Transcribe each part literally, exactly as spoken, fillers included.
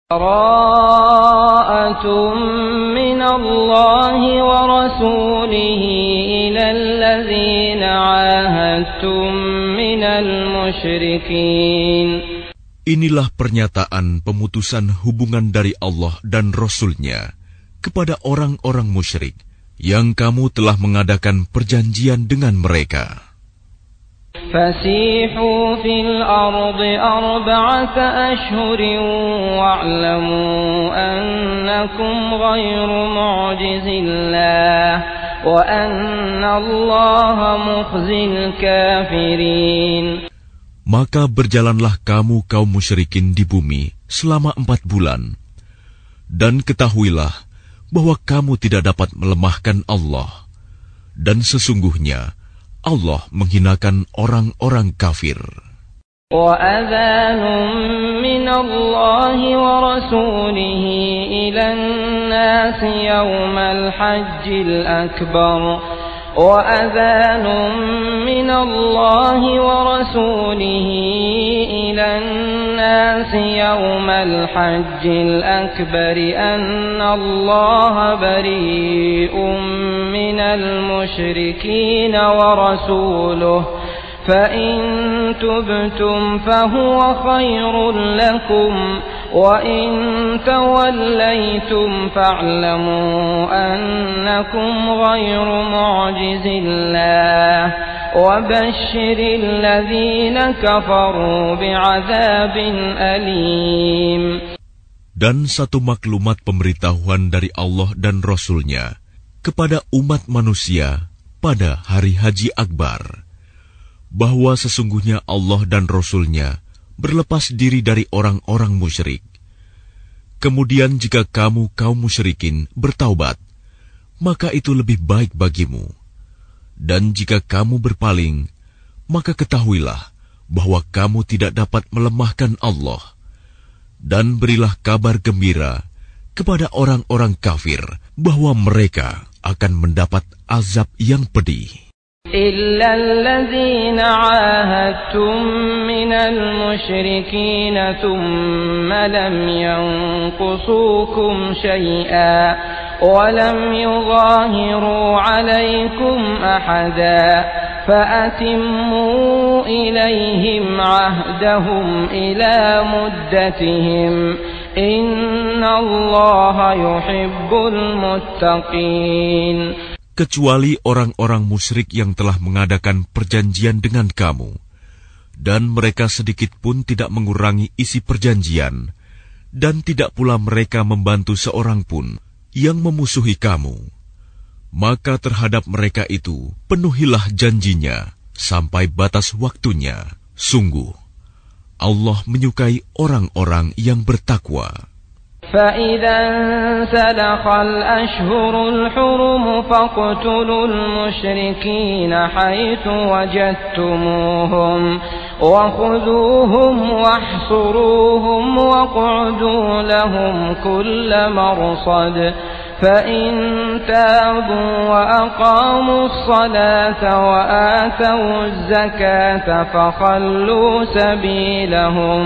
Bara'atun minallahi wa rasulihi ilal ladzina 'ahadtum minal musyrikin. Inilah pernyataan pemutusan hubungan dari Allah dan Rasul-Nya kepada orang-orang musyrik yang kamu telah mengadakan perjanjian dengan mereka. Fasihu fil ardi arba'ata ashhurin wa'lamu annakum ghairu mu'jizillah wa anna Allaha mukhzil kafirin. Maka berjalanlah kamu kaum musyrikin di bumi selama empat bulan, dan ketahuilah bahwa kamu tidak dapat melemahkan Allah, dan sesungguhnya Allah menghinakan orang-orang kafir. Wa adhanun minallahi wa rasulihi ilan nasi yawmal hajjil akbar. وأذان من الله ورسوله إلى الناس يوم الحج الأكبر أن الله بريء من المشركين ورسوله فإن تبتم فهو خير لكم وَإِن تَوَلَّيْتُمْ فَاعْلَمُوا أَنَّكُمْ غَيْرُ مُعْجِزِ اللَّهِ وَبَشِّرِ الَّذِينَ كَفَرُوا بِعَذَابٍ أَلِيمٍ. Dan satu maklumat pemberitahuan dari Allah dan Rasul-Nya kepada umat manusia pada hari Haji Akbar, bahwa sesungguhnya Allah dan Rasul-Nya berlepas diri dari orang-orang musyrik. Kemudian jika kamu kaum musyrikin bertaubat, maka itu lebih baik bagimu. Dan jika kamu berpaling, maka ketahuilah bahwa kamu tidak dapat melemahkan Allah. Dan berilah kabar gembira kepada orang-orang kafir bahwa mereka akan mendapat azab yang pedih. إلا الذين عاهدتم من المشركين ثم لم ينقصوكم شيئا ولم يظاهروا عليكم أحدا فأتموا إليهم عهدهم إلى مدتهم إن الله يحب المتقين. Kecuali orang-orang musyrik yang telah mengadakan perjanjian dengan kamu, dan mereka sedikit pun tidak mengurangi isi perjanjian, dan tidak pula mereka membantu seorang pun yang memusuhi kamu. Maka terhadap mereka itu penuhilah janjinya sampai batas waktunya. Sungguh, Allah menyukai orang-orang yang bertakwa. فَإِذَا انْسَلَخَ الْأَشْهُرُ الْحُرُمُ فَاقْتُلُوا الْمُشْرِكِينَ حَيْثُ وَجَدتُّمُوهُمْ وَخُذُوهُمْ وَاحْصُرُوهُمْ وَاقْعُدُوا لَهُمْ كُلَّ مَرْصَدٍ فَإِنْ تَابُوا وَأَقَامُوا الصَّلَاةَ وَآتَوُا الزَّكَاةَ فَخَلُّوا سَبِيلَهُمْ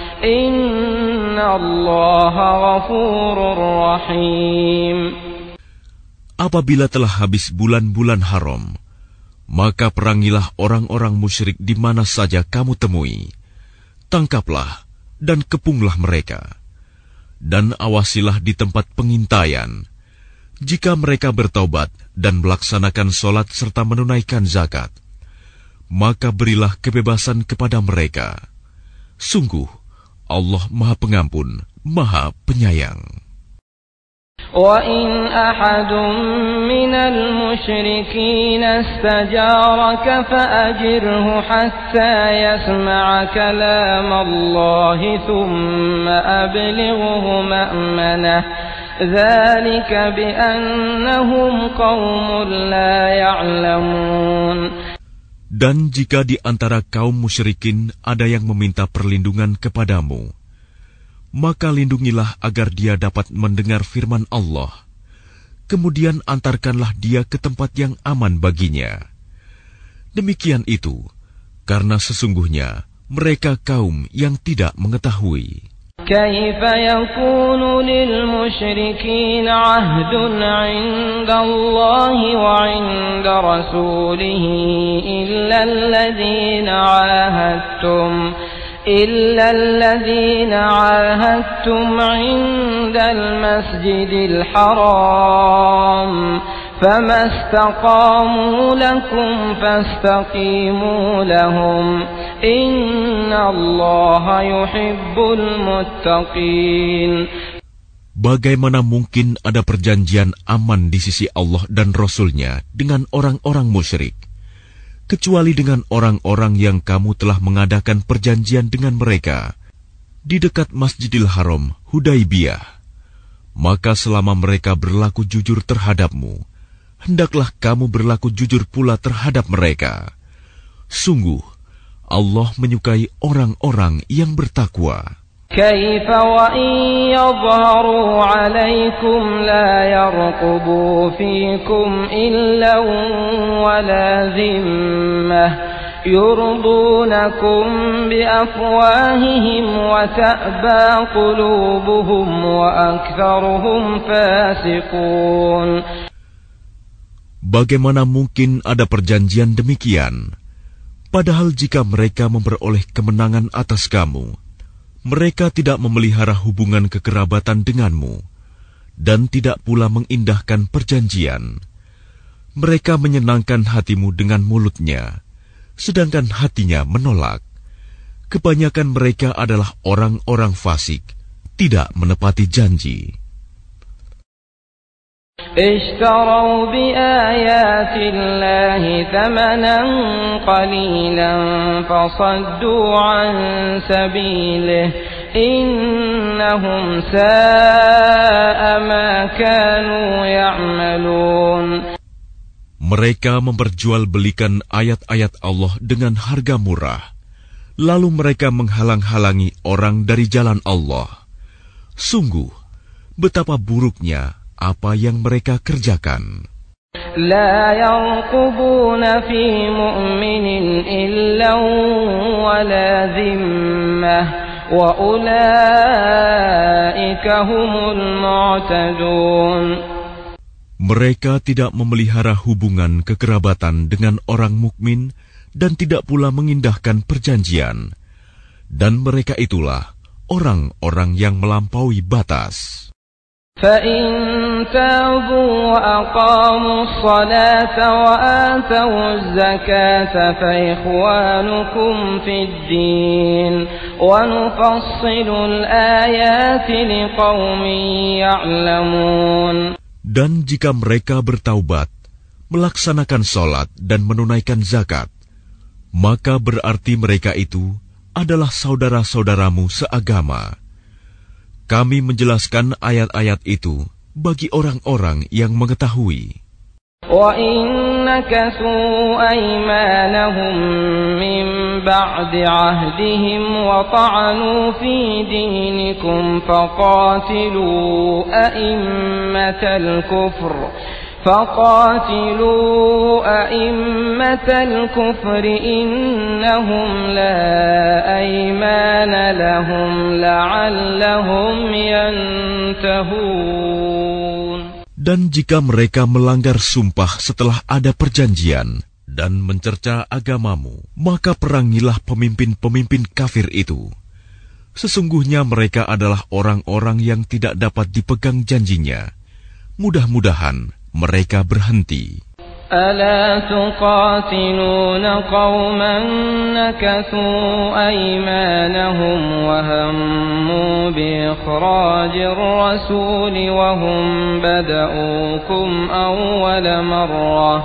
Inna Allaha ghafurur rahim. Apabila telah habis bulan-bulan haram, maka perangilah orang-orang musyrik di mana saja kamu temui. Tangkaplah dan kepunglah mereka. Dan awasilah di tempat pengintaian. Jika mereka bertaubat dan melaksanakan solat serta menunaikan zakat, maka berilah kebebasan kepada mereka. Sungguh, Allah Maha Pengampun, Maha Penyayang. وَإِنْ أَحَدٌ مِّنَ الْمُشْرِكِينَ اسْتَجَارَكَ فَأَجِرْهُ حَتَّى يَسْمَعَ كَلَامَ اللَّهِ ثُمَّ أَبْلِغْهُ مَأْمَنَهُ ذَلِكَ بِأَنَّهُمْ قَوْمٌ لَّا يَعْلَمُونَ. Dan jika di antara kaum musyrikin ada yang meminta perlindungan kepadamu, maka lindungilah agar dia dapat mendengar firman Allah. Kemudian antarkanlah dia ke tempat yang aman baginya. Demikian itu, karena sesungguhnya mereka kaum yang tidak mengetahui. كيف يكون للمشركين عهد عند الله وعند رسوله إلا الذين عاهدتم إلا الذين عاهدتم عند المسجد الحرام فما استقاموا لكم فاستقيموا لهم إن الله يحب المتقين. Bagaimana mungkin ada perjanjian aman di sisi Allah dan Rasul-Nya dengan orang-orang musyrik, kecuali dengan orang-orang yang kamu telah mengadakan perjanjian dengan mereka di dekat Masjidil Haram, Hudaibiyah. Maka selama mereka berlaku jujur terhadapmu, hendaklah kamu berlaku jujur pula terhadap mereka. Sungguh, Allah menyukai orang-orang yang bertakwa. كيف وإن يظهروا عليكم لا يرقبوا فيكم إلا ولا ذمة يرضونكم بأفواههم وتأبى قلوبهم وأكثرهم فاسقون. Bagaimana mungkin ada perjanjian demikian? Padahal jika mereka memperoleh kemenangan atas kamu, mereka tidak memelihara hubungan kekerabatan denganmu, dan tidak pula mengindahkan perjanjian. Mereka menyenangkan hatimu dengan mulutnya, sedangkan hatinya menolak. Kebanyakan mereka adalah orang-orang fasik, tidak menepati janji. اشتروا بآيات الله ثمنا قليلا فصدوا عن سبيله إنهم ساء ما كانوا يعملون. Mereka memperjualbelikan ayat-ayat Allah dengan harga murah, lalu mereka menghalang-halangi orang dari jalan Allah. Sungguh, betapa buruknya apa yang mereka kerjakan. لا يرقبون في مؤمن إلا ولا ذمة وأولئك هم المعتدون. Mereka tidak memelihara hubungan kekerabatan dengan orang mukmin dan tidak pula mengindahkan perjanjian. Dan mereka itulah orang-orang yang melampaui batas. فإن تابوا وأقاموا الصلاة وآتوا الزكاة فإخوانكم في الدين ونفصل الآيات لقوم يعلمون. Dan jika mereka bertaubat, melaksanakan sholat dan menunaikan zakat, maka berarti mereka itu adalah saudara-saudaramu seagama. Kami menjelaskan ayat-ayat itu bagi orang-orang yang mengetahui. وَإِنْ نَكَثُوا أَيْمَانَهُمْ مِنْ بَعْدِ عَهْدِهِمْ وَطَعَنُوا فِي دِينِكُمْ فَقَاتِلُوا أَئِمَّةَ الْكُفْرِ فَقَاتِلُوا أَئِمَّةَ الْكُفْرِ إِنَّهُمْ لَا أَيْمَانَ لَهُمْ لَعَلَّهُمْ يَنْتَهُونَ. Dan jika mereka melanggar sumpah setelah ada perjanjian dan mencerca agamamu, maka perangilah pemimpin-pemimpin kafir itu. Sesungguhnya mereka adalah orang-orang yang tidak dapat dipegang janjinya. Mudah-mudahan mereka berhenti. ألا تقاتلون قوما نكثوا أيمانهم وهموا بإخراج الرسول وهم بدؤوكم أول مرة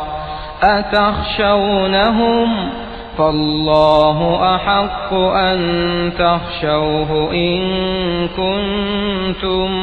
أتخشونهم فالله أحق أن تخشوه إن كنتم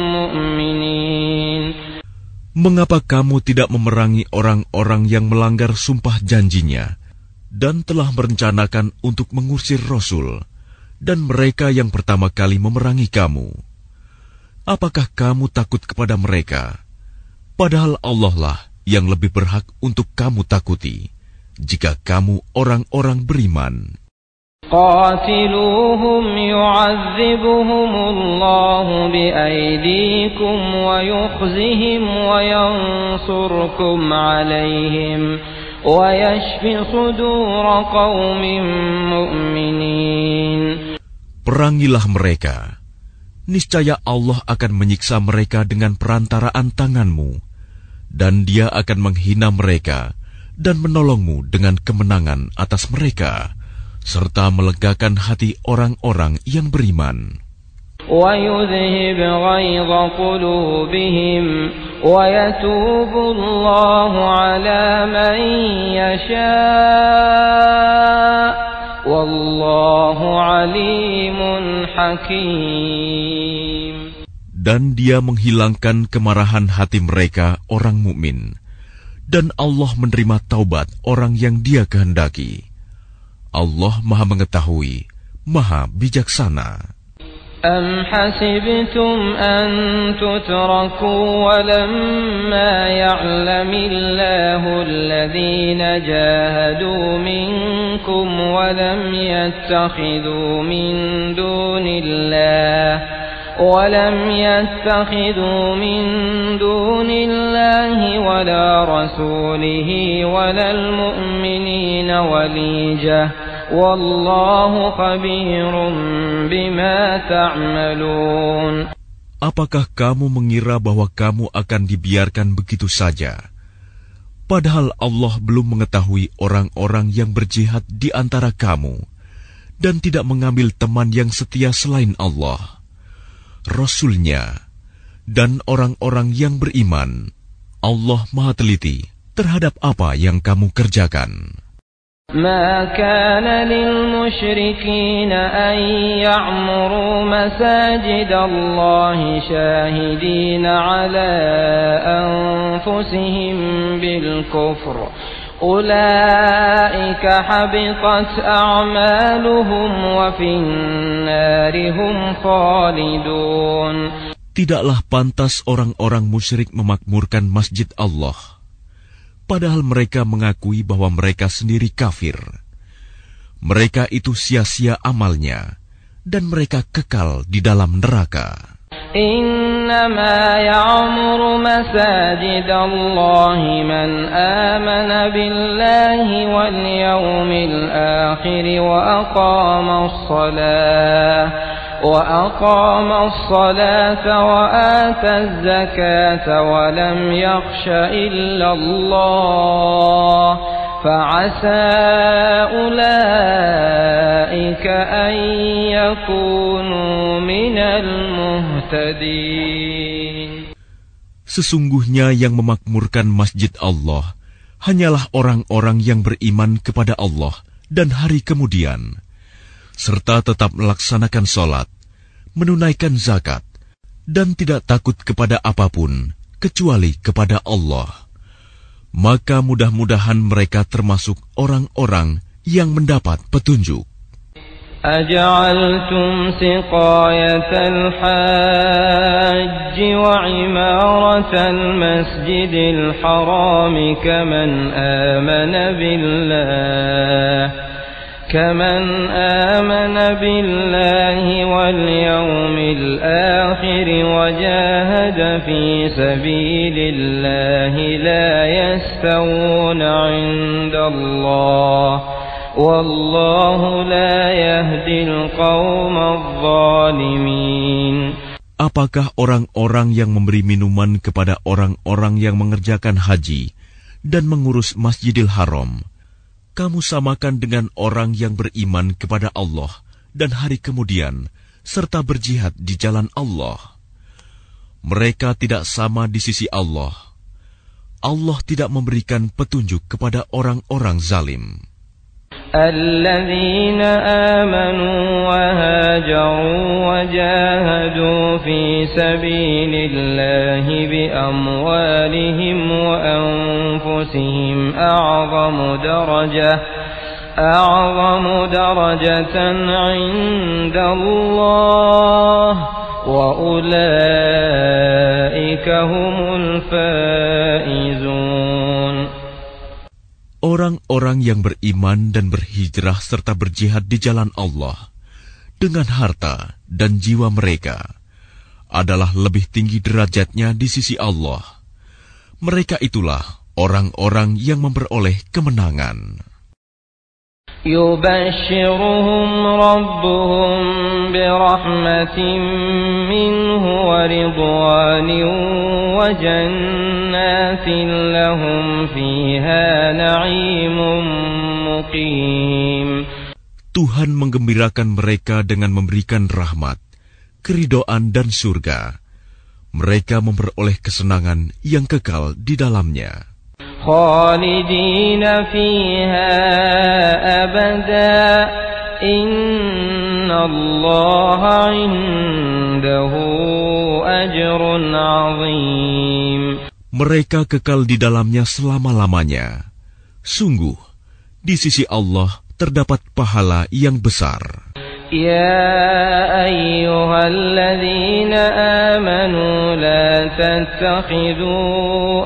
مؤمنين. Mengapa kamu tidak memerangi orang-orang yang melanggar sumpah janjinya dan telah merencanakan untuk mengusir Rasul dan mereka yang pertama kali memerangi kamu? Apakah kamu takut kepada mereka? Padahal Allah lah yang lebih berhak untuk kamu takuti jika kamu orang-orang beriman. قاتلوهم يعذبهم الله بأيديكم ويخزهم وينصركم عليهم ويشف صدور قوم مؤمنين. Perangilah mereka, niscaya Allah akan menyiksa mereka dengan perantaraan tanganmu, dan Dia akan menghina mereka dan menolongmu dengan kemenangan atas mereka, serta melegakan hati orang-orang yang beriman. وَيُذْهِبْ غَيْظَ قُلُوبِهِمْ وَيَتُوبُ اللَّهُ عَلَى مَن يَشَاءُ وَاللَّهُ عَلِيمٌ حَكِيمٌ. Dan Dia menghilangkan kemarahan hati mereka orang mukmin, dan Allah menerima taubat orang yang Dia kehendaki. Allah Maha Mengetahui, Maha Bijaksana. أَمْ حَسِبْتُمْ أَن تُتْرَكُوا وَلَمَّا يَعْلَمِ اللَّهُ الَّذِينَ جَاهَدُوا مِنكُمْ وَلَمْ يَتَّخِذُوا مِن دُونِ اللَّهِ وَلَمْ يَتَّخِذُوا مِن دُونِ اللَّهِ وَلَا رَسُولِهِ وَلَا الْمُؤْمِنِينَ وَلِيجَةً Wallahu khabirum bima ta'malun. Apakah kamu mengira bahwa kamu akan dibiarkan begitu saja? Padahal Allah belum mengetahui orang-orang yang berjihad di antara kamu dan tidak mengambil teman yang setia selain Allah, Rasul-Nya, dan orang-orang yang beriman. Allah Maha Teliti terhadap apa yang kamu kerjakan. ما كان للمشركين أن يعمروا مساجد الله شاهدين على أنفسهم بالكفر أولئك حبطت أعمالهم وفي النار هم خالدون. Tidaklah pantas orang-orang musyrik memakmurkan masjid Allah, padahal mereka mengakui bahwa mereka sendiri kafir. Mereka itu sia-sia amalnya, dan mereka kekal di dalam neraka. Innama ya'muru masajid Allah man amana billahi wal yawmil akhir wa aqama as-salah وأقام الصلاة وآتى الزكاة ولم يخش إلا الله فعسى أولئك أن يكونوا من المهتدين. Sesungguhnya yang memakmurkan masjid Allah hanyalah orang-orang yang beriman kepada Allah dan hari kemudian, serta tetap melaksanakan sholat, menunaikan zakat, dan tidak takut kepada apapun kecuali kepada Allah. Maka mudah-mudahan mereka termasuk orang-orang yang mendapat petunjuk. أجعلتم سقاية الحاج وعمارة المسجد الحرام كمن آمن بالله كمن آمن بالله واليوم الآخر وجاهد في سبيل الله لا يستوون عند الله والله لا يهدي القوم الظالمين. Apakah orang-orang yang memberi minuman kepada orang-orang yang mengerjakan haji dan mengurus Masjidil Haram kamu samakan dengan orang yang beriman kepada Allah dan hari kemudian, serta berjihad di jalan Allah? Mereka tidak sama di sisi Allah. Allah tidak memberikan petunjuk kepada orang-orang zalim. الذين آمنوا وهاجروا وجاهدوا في سبيل الله بأموالهم وأنفسهم أعظم درجة أعظم درجة عند الله وأولئك هم الفائزون. Orang-orang yang beriman dan berhijrah serta berjihad di jalan Allah dengan harta dan jiwa mereka adalah lebih tinggi derajatnya di sisi Allah. Mereka itulah orang-orang yang memperoleh kemenangan. يبشرهم ربهم برحمة منه ورضوان وجنات لهم فيها نعيم مقيم. Tuhan menggembirakan mereka dengan memberikan rahmat, keridhaan dan surga. Mereka memperoleh kesenangan yang kekal di dalamnya. خالدين فيها أبدا إن الله عنده أجر عظيم. Mereka kekal di dalamnya selama-lamanya. Sungguh, di sisi Allah terdapat pahala yang besar. يا أيها الذين آمنوا لا تتخذوا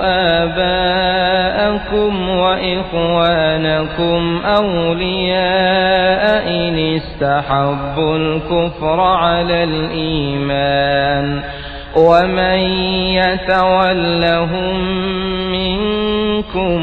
آباءكم وإخوانكم أولياء إن استحبوا الكفر على الإيمان ومن يتولهم منكم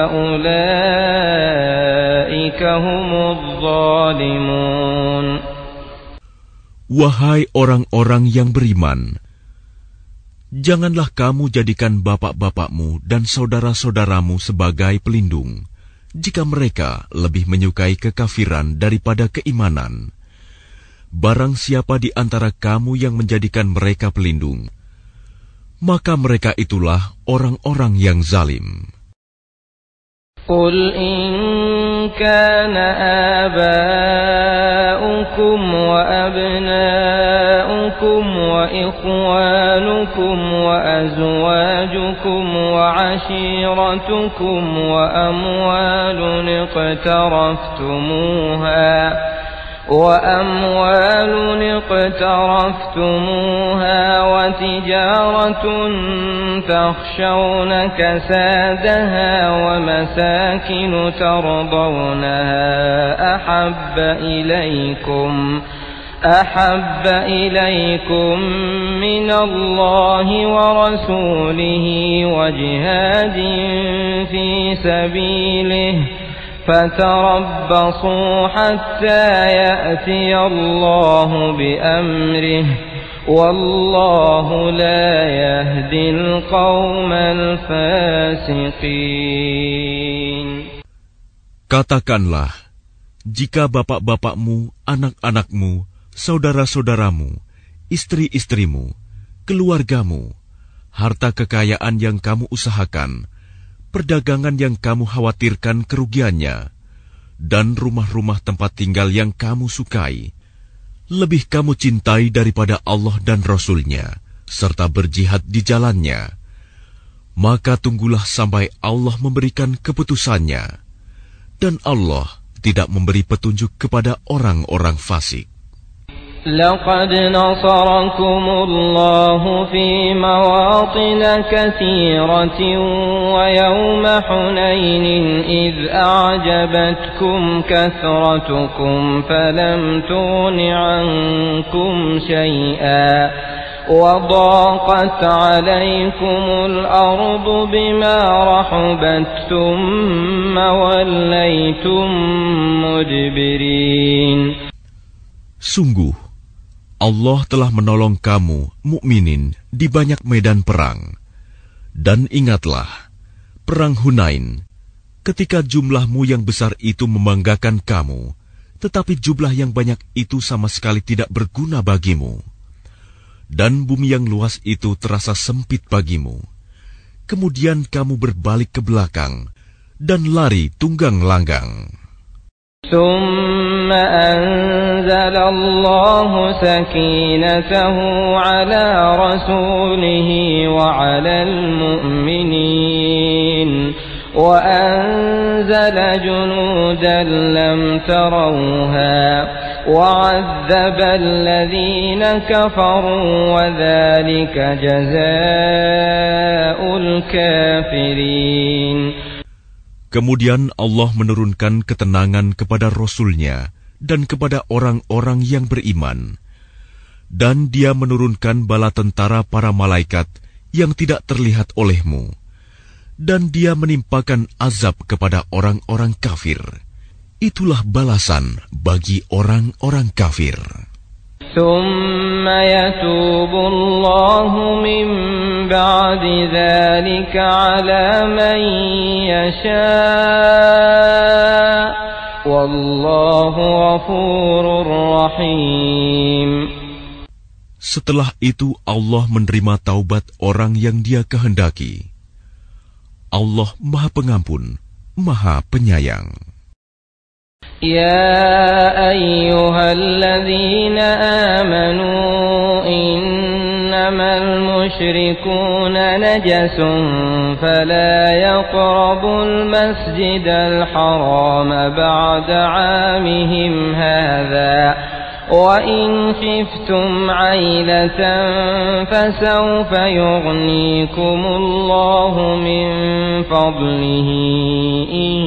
فأولئك هم الظالمون. Wahai orang-orang yang beriman, janganlah kamu jadikan bapak-bapakmu dan saudara-saudaramu sebagai pelindung, jika mereka lebih menyukai kekafiran daripada keimanan. Barang siapa di antara kamu yang menjadikan mereka pelindung, maka mereka itulah orang-orang yang zalim. قل إن كان آباؤكم وأبناؤكم وإخوانكم وأزواجكم وعشيرتكم وأموال اقترفتموها وأموال اقترفتموها وتجارة تخشون كسادها ومساكن ترضونها أحب إليكم أحب إليكم من الله ورسوله وجهاد في سبيله فتربصوا حتى يأتي الله بأمره والله لا يهدي القوم الفاسقين. Katakanlah, jika bapak-bapakmu, anak-anakmu, saudara-saudaramu, istri-istrimu, keluargamu, harta kekayaan yang kamu usahakan, perdagangan yang kamu khawatirkan kerugiannya, dan rumah-rumah tempat tinggal yang kamu sukai, lebih kamu cintai daripada Allah dan Rasul-Nya, serta berjihad di jalannya, maka tunggulah sampai Allah memberikan keputusannya, dan Allah tidak memberi petunjuk kepada orang-orang fasik. لقد نصركم الله في مواطن كثيرة ويوم حنين إذ أعجبتكم كثرتكم فلم تغن عنكم شيئا وضاقت عليكم الأرض بما رحبت ثم وليتم مدبرين. Sungguh, Allah telah menolong kamu, mukminin, di banyak medan perang. Dan ingatlah, perang Hunain, ketika jumlahmu yang besar itu membanggakan kamu, tetapi jumlah yang banyak itu sama sekali tidak berguna bagimu. Dan bumi yang luas itu terasa sempit bagimu. Kemudian kamu berbalik ke belakang, dan lari tunggang langgang. ثم أنزل الله سكينته على رسوله وعلى المؤمنين وأنزل جنودا لم تروها وعذب الذين كفروا وذلك جزاء الكافرين. Kemudian Allah menurunkan ketenangan kepada Rasul-Nya dan kepada orang-orang yang beriman. Dan Dia menurunkan bala tentara para malaikat yang tidak terlihat olehmu. Dan Dia menimpakan azab kepada orang-orang kafir. Itulah balasan bagi orang-orang kafir. ثم يتوب الله من بعد ذلك على من يشاء والله غفور رحيم. Setelah itu Allah menerima taubat orang yang Dia kehendaki. Allah Maha Pengampun, Maha Penyayang. يا أيها الذين آمنوا إنما المشركون نجس فلا يقربوا المسجد الحرام بعد عامهم هذا وإن خفتم عيلة فسوف يغنيكم الله من فضله إن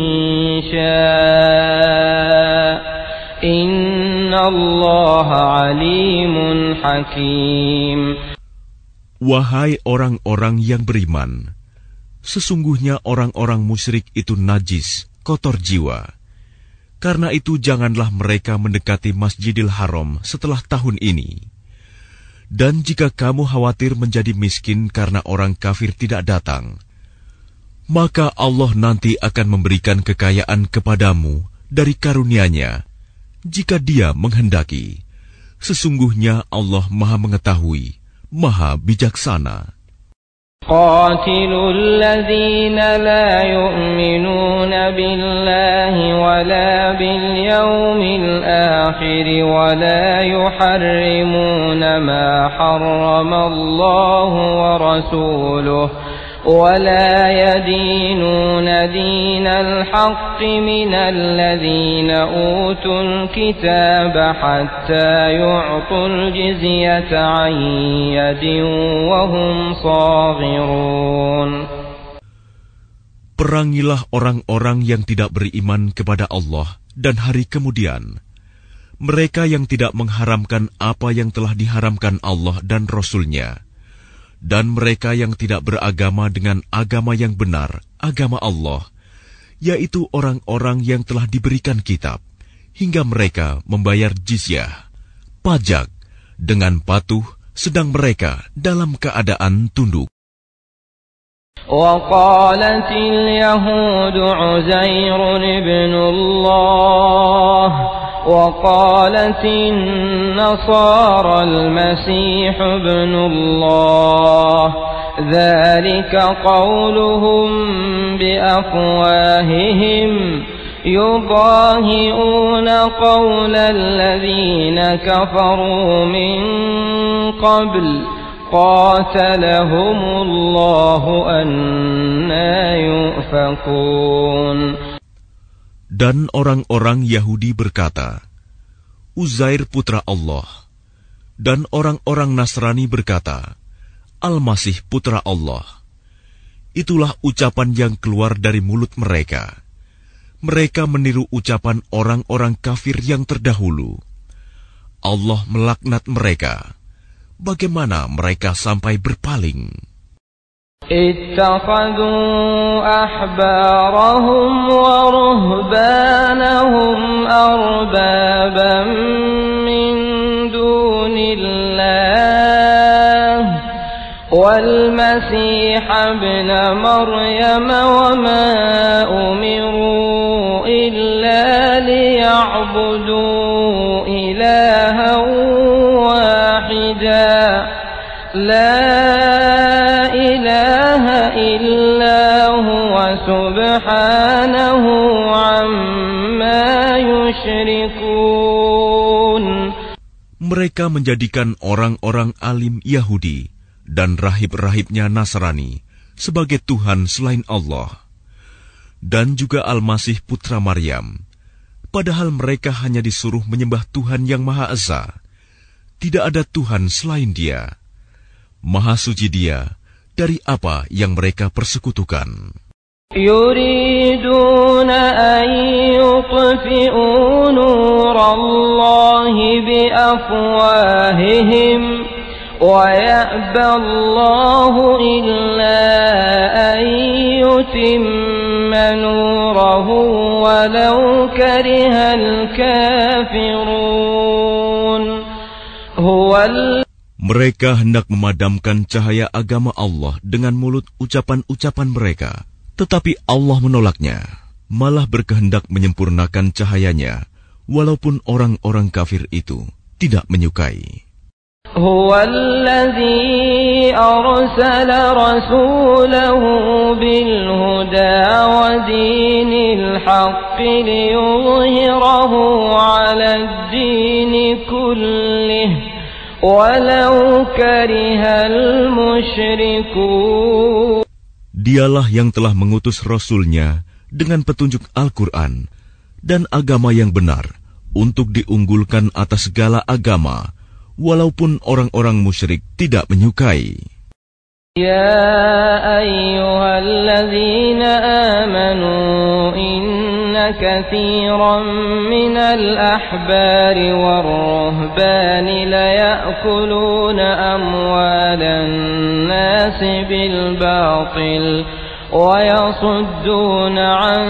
شاء إن الله عليم حكيم. Wahai orang-orang yang beriman, sesungguhnya orang-orang musyrik itu najis, kotor jiwa. Karena itu janganlah mereka mendekati Masjidil Haram setelah tahun ini. Dan jika kamu khawatir menjadi miskin karena orang kafir tidak datang, maka Allah nanti akan memberikan kekayaan kepadamu dari karunia-Nya, jika Dia menghendaki. Sesungguhnya Allah Maha Mengetahui, Maha Bijaksana. قاتلوا الذين لا يؤمنون بالله ولا باليوم الآخر ولا يحرمون ما حرم الله ورسوله ولا يدينون دين الحق من الذين أوتوا الكتاب حتى يعطوا الجزية عن يد وهم صاغرون. Perangilah orang-orang yang tidak beriman kepada Allah dan hari kemudian. Mereka yang tidak mengharamkan apa yang telah diharamkan Allah dan Rasul-Nya. Dan mereka yang tidak beragama dengan agama yang benar, agama Allah, yaitu orang-orang yang telah diberikan kitab, hingga mereka membayar jizyah, pajak, dengan patuh, sedang mereka dalam keadaan tunduk. وقالت اليهود عزير ابن الله وقالت النصارى المسيح ابن الله ذلك قولهم بأفواههم يضاهئون قول الذين كفروا من قبل قاتلهم الله أنى يؤفكون. Dan orang-orang Yahudi berkata, Uzair putra Allah. Dan orang-orang Nasrani berkata, Al-Masih putra Allah. Itulah ucapan yang keluar dari mulut mereka. Mereka meniru ucapan orang-orang kafir yang terdahulu. Allah melaknat mereka. Bagaimana mereka sampai berpaling? اتخذوا أحبارهم ورهبانهم أربابا من دون الله والمسيح ابن مريم وما أمروا إلا ليعبدوا إلها واحدا لا سبحانه عما يشركون. Mereka menjadikan orang-orang alim Yahudi dan rahib-rahibnya Nasrani sebagai Tuhan selain Allah, dan juga Al-Masih putra Maryam, padahal mereka hanya disuruh menyembah Tuhan yang Maha Esa. Tidak ada Tuhan selain Dia. Maha suci Dia dari apa yang mereka persekutukan. يريدون أن يطفئوا نور الله بأفواههم ويأبى الله إلا أن يتم نوره ولو كره الكافرون هو Mereka hendak memadamkan cahaya agama Allah dengan mulut ucapan-ucapan mereka. Tetapi Allah menolaknya, malah berkehendak menyempurnakan cahayanya, walaupun orang-orang kafir itu tidak menyukai. Huwa alladhi arsala rasulahu bil huda wa dinil haqqi liyudhhirahu 'ala ad-din kullih walau karihal musyrikun. Dialah yang telah mengutus Rasul-Nya dengan petunjuk Al-Quran dan agama yang benar untuk diunggulkan atas segala agama, walaupun orang-orang musyrik tidak menyukai. Ya ayyuhalladzina amanu inna katsiran minal ahbari war-ruhbani la ya'kuluna amwalan nasi bil batil wa yasudduna an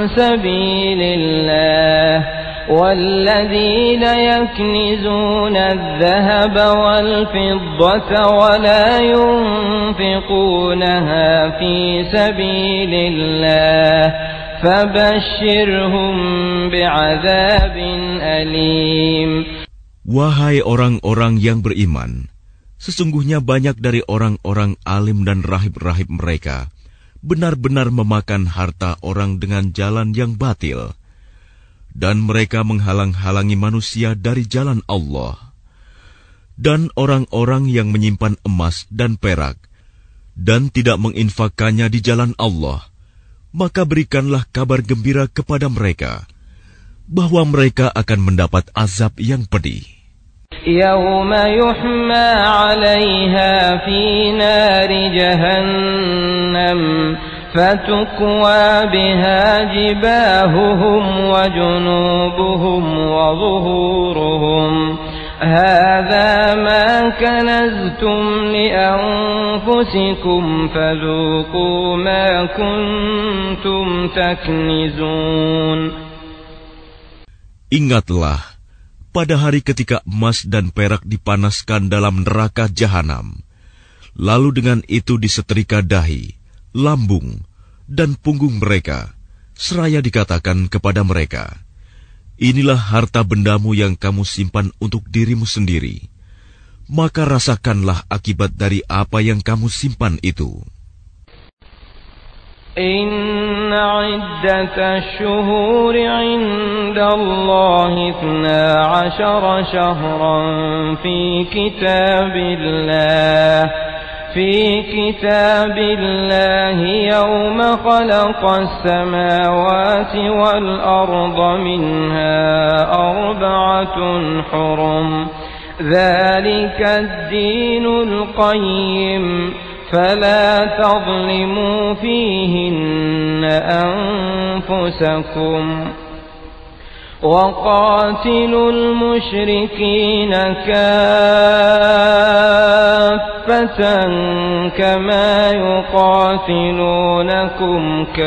sabilillah والذين يكنزون الذهب والفضة ولا ينفقونها في سبيل الله فبشرهم بعذاب أليم. Wahai orang-orang yang beriman, sesungguhnya banyak dari orang-orang alim dan rahib-rahib mereka benar-benar memakan harta orang dengan jalan yang batil, dan mereka menghalang-halangi manusia dari jalan Allah. Dan orang-orang yang menyimpan emas dan perak dan tidak menginfakkannya di jalan Allah, maka berikanlah kabar gembira kepada mereka bahwa mereka akan mendapat azab yang pedih. Yawma yuhma 'alayha fi nari jahannam فَتُكْوَى بِهَا جِبَاهُهُمْ وَجُنُوبُهُمْ وَظُهُورُهُمْ هَذَا مَا كَنَزْتُمْ لِأَنفُسِكُمْ فَذُوقُوا مَا كُنْتُمْ تَكْنِزُونَ. Ingatlah pada hari ketika emas dan perak dipanaskan dalam neraka jahanam, lalu dengan itu disetrika dahi, lambung, dan punggung mereka, seraya dikatakan kepada mereka, inilah harta bendamu yang kamu simpan untuk dirimu sendiri, maka rasakanlah akibat dari apa yang kamu simpan itu. Inna iddatash shuhuri 'inda Allahi ithna 'ashara shahran fi kitabillah في كتاب الله يوم خلق السماوات والأرض منها أربعة حرم ذلك الدين القيم فلا تظلموا فيهن أنفسكم وقاتلوا المشركين كافة كما يقاتلونكم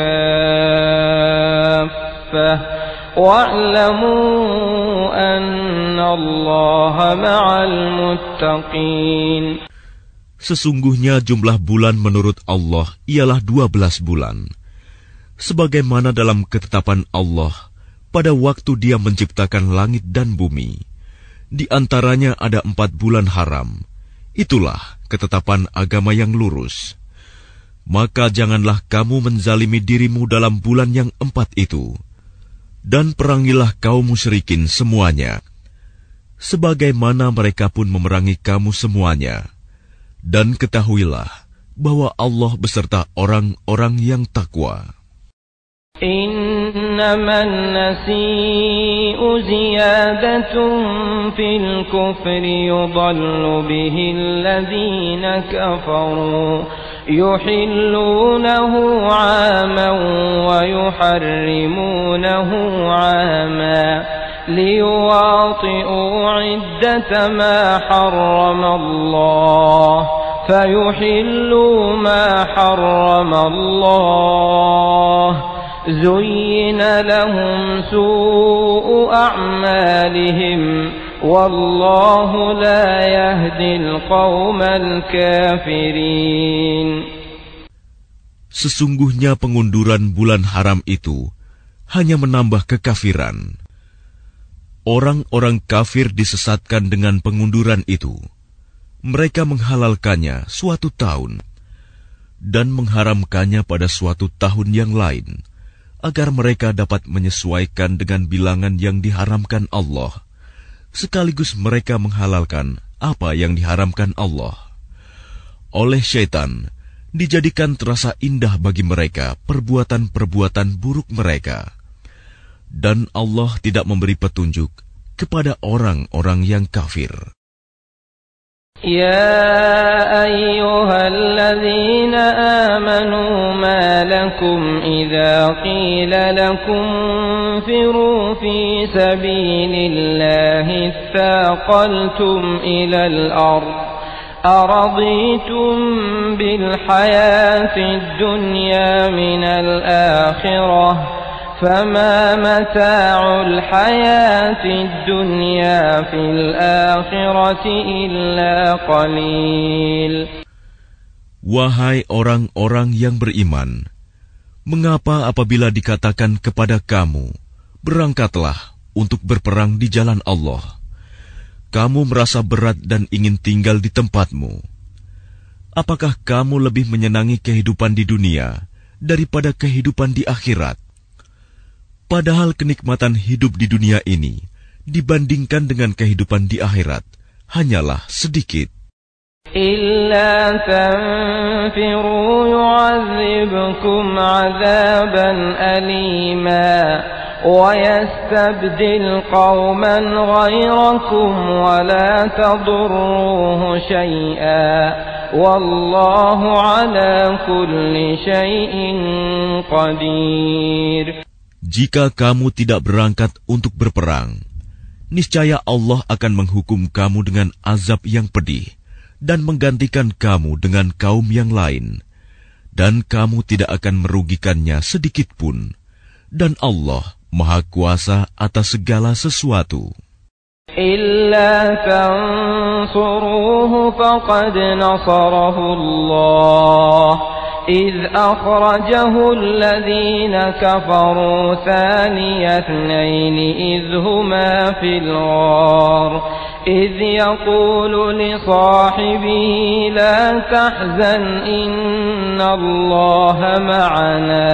كافة واعلموا أن الله مع المتقين. Sesungguhnya jumlah bulan menurut Allah ialah dua belas bulan, sebagaimana dalam ketetapan Allah pada waktu Dia menciptakan langit dan bumi. Di antaranya ada empat bulan haram. Itulah ketetapan agama yang lurus. Maka janganlah kamu menzalimi dirimu dalam bulan yang empat itu. Dan perangilah kaum musyrikin semuanya, sebagaimana mereka pun memerangi kamu semuanya. Dan ketahuilah bahwa Allah beserta orang-orang yang takwa. إنما النسيء زيادة في الكفر يضل به الذين كفروا يحلونه عاما ويحرمونه عاما ليواطئوا عدة ما حرم الله فيحلوا ما حرم الله زين لهم سوء أعمالهم والله لا يهدي القوم الكافرين. Sesungguhnya pengunduran bulan haram itu hanya menambah kekafiran. Orang-orang kafir disesatkan dengan pengunduran itu. Mereka menghalalkannya suatu tahun dan mengharamkannya pada suatu tahun yang lain, agar mereka dapat menyesuaikan dengan bilangan yang diharamkan Allah, sekaligus mereka menghalalkan apa yang diharamkan Allah. Oleh syaitan, dijadikan terasa indah bagi mereka perbuatan-perbuatan buruk mereka. Dan Allah tidak memberi petunjuk kepada orang-orang yang kafir. يا أيها الذين آمنوا ما لكم إذا قيل لكم انفروا في سبيل الله اثاقلتم إلى الأرض أرضيتم بالحياة الدنيا من الآخرة فما متاع الحياة الدنيا في الآخرة إلا قليل. Wahai orang-orang yang beriman, mengapa apabila dikatakan kepada kamu, berangkatlah untuk berperang di jalan Allah, kamu merasa berat dan ingin tinggal di tempatmu? Apakah kamu lebih menyenangi kehidupan di dunia daripada kehidupan di akhirat? Padahal kenikmatan hidup di dunia ini dibandingkan dengan kehidupan di akhirat hanyalah sedikit. Illa tanfiru yu'adzibkum 'adzaban alima wa yastabdil qauman ghayrakum wa la tadurruhu syai'a wallahu 'ala kulli syai'in qadir. Jika kamu tidak berangkat untuk berperang, niscaya Allah akan menghukum kamu dengan azab yang pedih dan menggantikan kamu dengan kaum yang lain, dan kamu tidak akan merugikannya sedikit pun, dan Allah Maha Kuasa atas segala sesuatu. Illa tansuruhu faqad nasarahu Allah إذ أخرجه الذين كفروا ثاني اثنين إذ هما في الغار إذ يقول لصاحبه لا تحزن إن الله معنا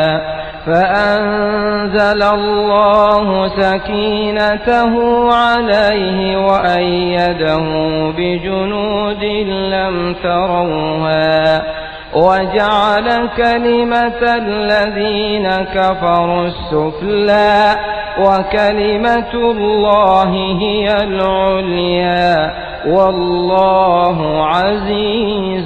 فأنزل الله سكينته عليه وأيده بجنود لم تروها وجعل كلمة الذين كفروا السفلى وكلمة الله هي العليا والله عزيز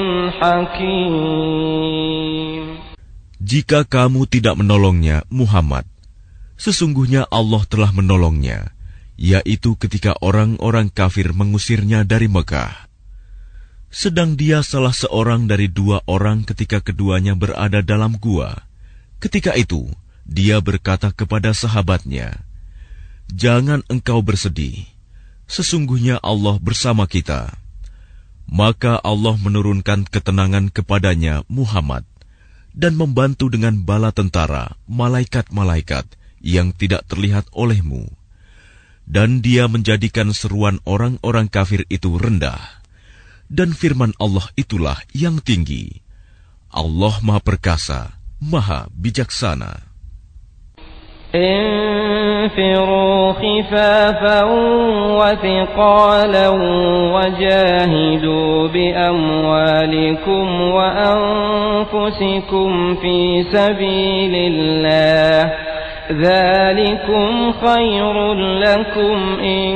حكيم. Jika kamu tidak menolongnya, Muhammad, sesungguhnya Allah telah menolongnya, yaitu ketika orang-orang kafir mengusirnya dari Mekah. Sedang dia salah seorang dari dua orang ketika keduanya berada dalam gua. Ketika itu, dia berkata kepada sahabatnya, "Jangan engkau bersedih. Sesungguhnya Allah bersama kita." Maka Allah menurunkan ketenangan kepadanya, Muhammad, dan membantu dengan bala tentara, malaikat-malaikat yang tidak terlihat olehmu. Dan dia menjadikan seruan orang-orang kafir itu rendah. Dan firman Allah itulah yang tinggi. Allah Maha Perkasa, Maha Bijaksana. انفروا خفافا وثقالا وجاهدوا بأموالكم وأنفسكم في سبيل الله ذلكم خير لكم إن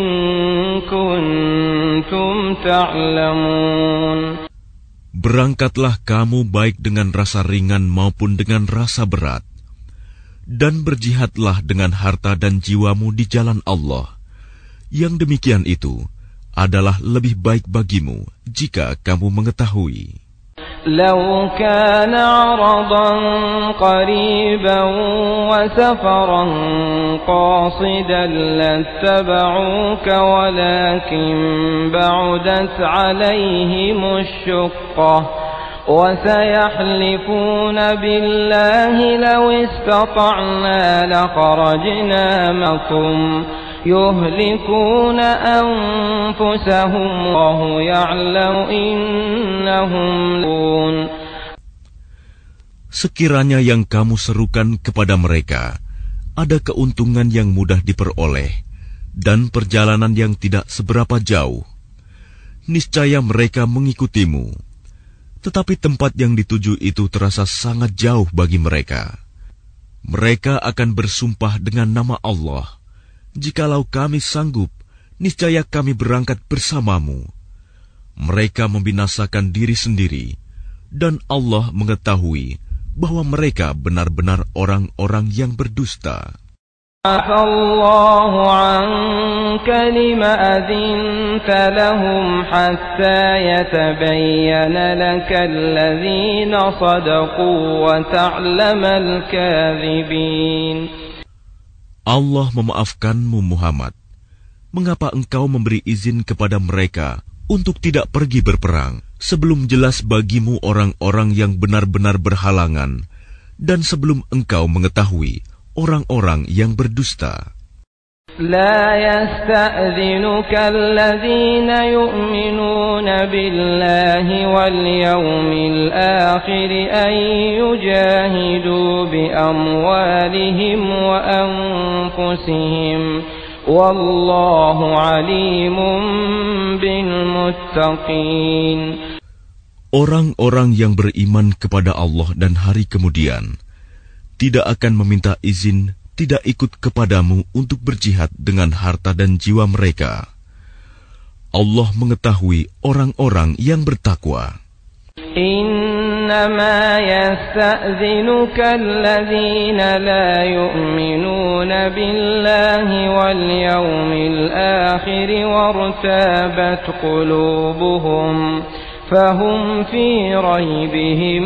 كنتم تعلمون. Berangkatlah kamu baik dengan rasa ringan maupun dengan rasa berat, dan berjihadlah dengan harta dan jiwamu di jalan Allah. Yang demikian itu adalah lebih baik bagimu jika kamu mengetahui. لو كان عرضا قريبا وسفرا قاصدا لاتبعوك ولكن بعدت عليهم الشقة وسيحلفون بالله لو استطعنا لخرجنا معكم يهلكون أنفسهم وهو يعلم إنهم لون. Sekiranya yang kamu serukan kepada mereka ada keuntungan yang mudah diperoleh dan perjalanan yang tidak seberapa jauh, niscaya mereka mengikutimu. Tetapi tempat yang dituju itu terasa sangat jauh bagi mereka. Mereka akan bersumpah dengan nama Allah, jikalau kami sanggup, niscaya kami berangkat bersamamu. Mereka membinasakan diri sendiri, dan Allah mengetahui bahwa mereka benar-benar orang-orang yang berdusta. Afallahu anka lima adzinta lahum hatta yatabayyana laka alladhina sadaqu wa ta'lamal kadhibin. Allah memaafkanmu Muhammad. Mengapa engkau memberi izin kepada mereka untuk tidak pergi berperang sebelum jelas bagimu orang-orang yang benar-benar berhalangan dan sebelum engkau mengetahui orang-orang yang berdusta? لا يستأذنك الذين يؤمنون بالله واليوم الآخر أن يجاهدوا بأموالهم وأنفسهم والله عليم بالمتقين. Orang-orang yang beriman kepada Allah dan hari kemudian tidak akan meminta izin, tidak ikut kepadamu untuk berjihad dengan harta dan jiwa mereka. Allah mengetahui orang-orang yang bertakwa. إنما يستأذنك الذين لا يؤمنون بالله واليوم الآخر وارتابت قلوبهم فهم في ريبهم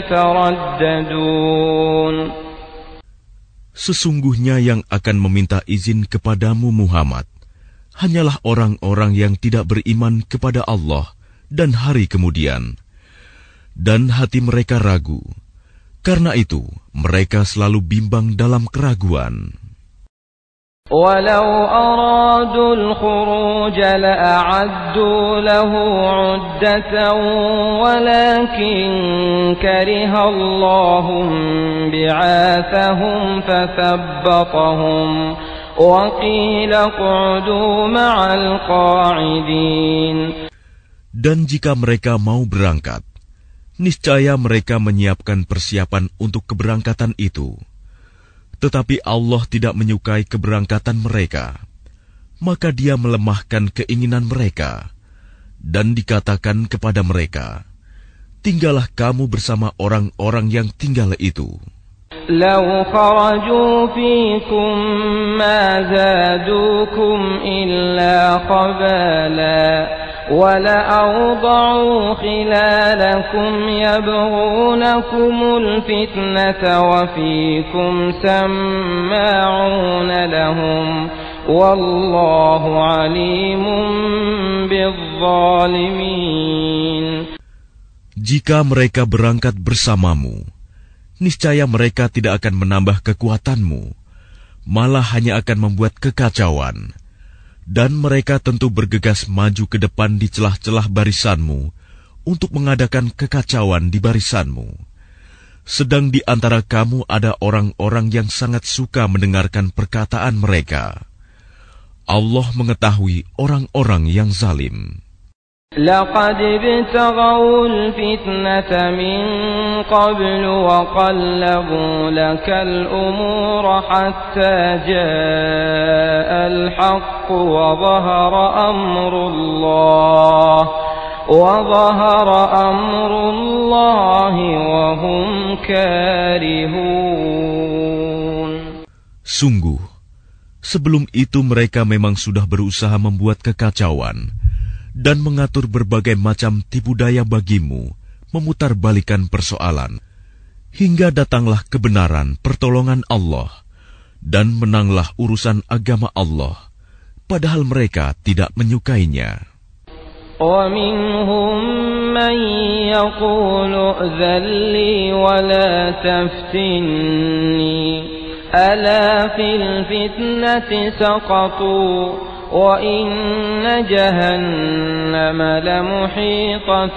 يترددون. Sesungguhnya yang akan meminta izin kepadamu Muhammad hanyalah orang-orang yang tidak beriman kepada Allah dan hari kemudian, dan hati mereka ragu. Karena itu mereka selalu bimbang dalam keraguan. ولو أرادوا الخروج لأعدوا له عدة ولكن كره الله بعاثهم فثبطهم وقيل اقعدوا مع القاعدين. Dan jika mereka mau berangkat, niscaya mereka menyiapkan persiapan untuk keberangkatan itu. Tetapi Allah tidak menyukai keberangkatan mereka, maka Dia melemahkan keinginan mereka, dan dikatakan kepada mereka, tinggallah kamu bersama orang-orang yang tinggal itu. لو خرجوا فيكم ما زادوكم إلا خبالا ولأوضعوا خلالكم يبغونكم الفتنة وفيكم سماعون لهم والله عليم بالظالمين. Jika mereka berangkat bersamamu, niscaya mereka tidak akan menambah kekuatanmu, malah hanya akan membuat kekacauan. Dan mereka tentu bergegas maju ke depan di celah-celah barisanmu untuk mengadakan kekacauan di barisanmu. Sedang di antara kamu ada orang-orang yang sangat suka mendengarkan perkataan mereka. Allah mengetahui orang-orang yang zalim. لقد ابتغوا الفتنة من قبل وقلبوا لك الأمور حتى جاء الحق وظهر أمر الله وظهر أمر الله وهم كارهون. Sungguh, sebelum itu mereka memang sudah berusaha membuat kekacauan dan mengatur berbagai macam tipu daya bagimu, memutarbalikan persoalan, hingga datanglah kebenaran pertolongan Allah, dan menanglah urusan agama Allah, padahal mereka tidak menyukainya. وَمِنْهُمْ مَنْ يَقُولُ ائْذَنْ لِي وَلَا تَفْتِنِّي أَلَا فِي الْفِتْنَةِ سَقَطُوا وَإِنَّ جَهَنَّمَ لَمُحِيطَةٌ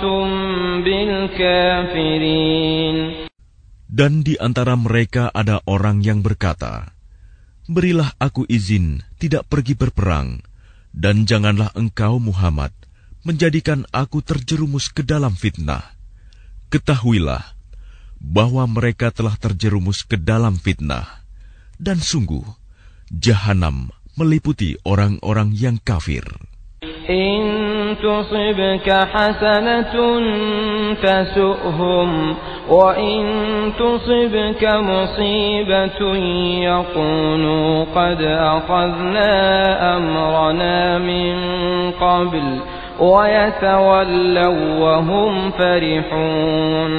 بِالْكَافِرِينَ. Dan di antara mereka ada orang yang berkata, berilah aku izin tidak pergi berperang, dan janganlah engkau Muhammad menjadikan aku terjerumus ke dalam fitnah. Ketahuilah bahwa mereka telah terjerumus ke dalam fitnah, dan sungguh Jahanam meliputi orang-orang yang kafir. In tusibka hasanatun tasu'hum wa in tusibka musibatun yaqulu qad akhadna amrana min qabl wa yatawallaw wa hum farihun.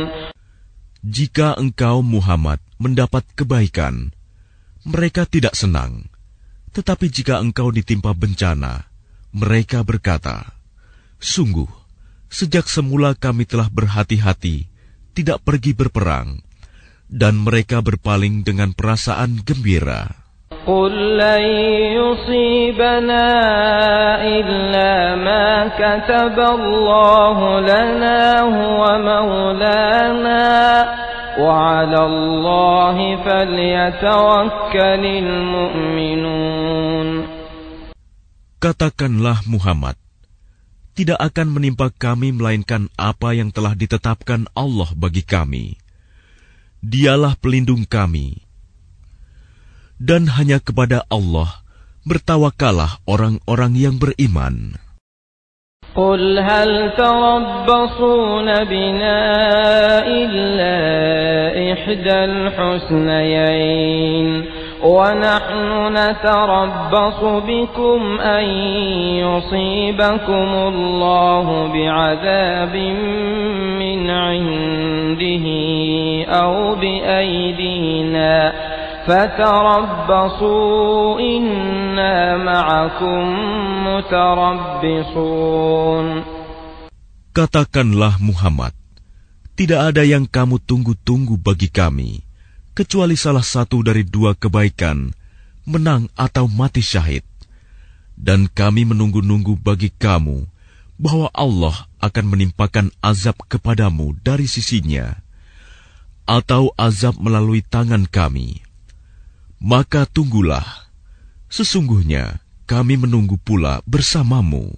Jika engkau Muhammad mendapat kebaikan, mereka tidak senang. Tetapi jika engkau ditimpa bencana, mereka berkata, sungguh, sejak semula kami telah berhati-hati, tidak pergi berperang, dan mereka berpaling dengan perasaan gembira. Qul lan yusibana illa ma kataballahu lana huwa maulana وَعَلَى اللَّهِ فَلْيَتَوَكَّلِ الْمُؤْمِنُونَ. Katakanlah Muhammad, tidak akan menimpa kami melainkan apa yang telah ditetapkan Allah bagi kami. Dialah pelindung kami. Dan hanya kepada Allah bertawakalah orang-orang yang beriman. قل هل تربصون بنا إلا إحدى الحسنيين ونحن نتربص بكم أن يصيبكم الله بعذاب من عنده أو بأيدينا فَتَرَبَّصُوا إِنَّا مَعَكُمْ مُتَرَبِّصُونَ. Katakanlah Muhammad, tidak ada yang kamu tunggu-tunggu bagi kami, kecuali salah satu dari dua kebaikan, menang atau mati syahid. Dan kami menunggu-nunggu bagi kamu, bahwa Allah akan menimpakan azab kepadamu dari sisinya, atau azab melalui tangan kami. Maka tunggulah, sesungguhnya kami menunggu pula bersamamu.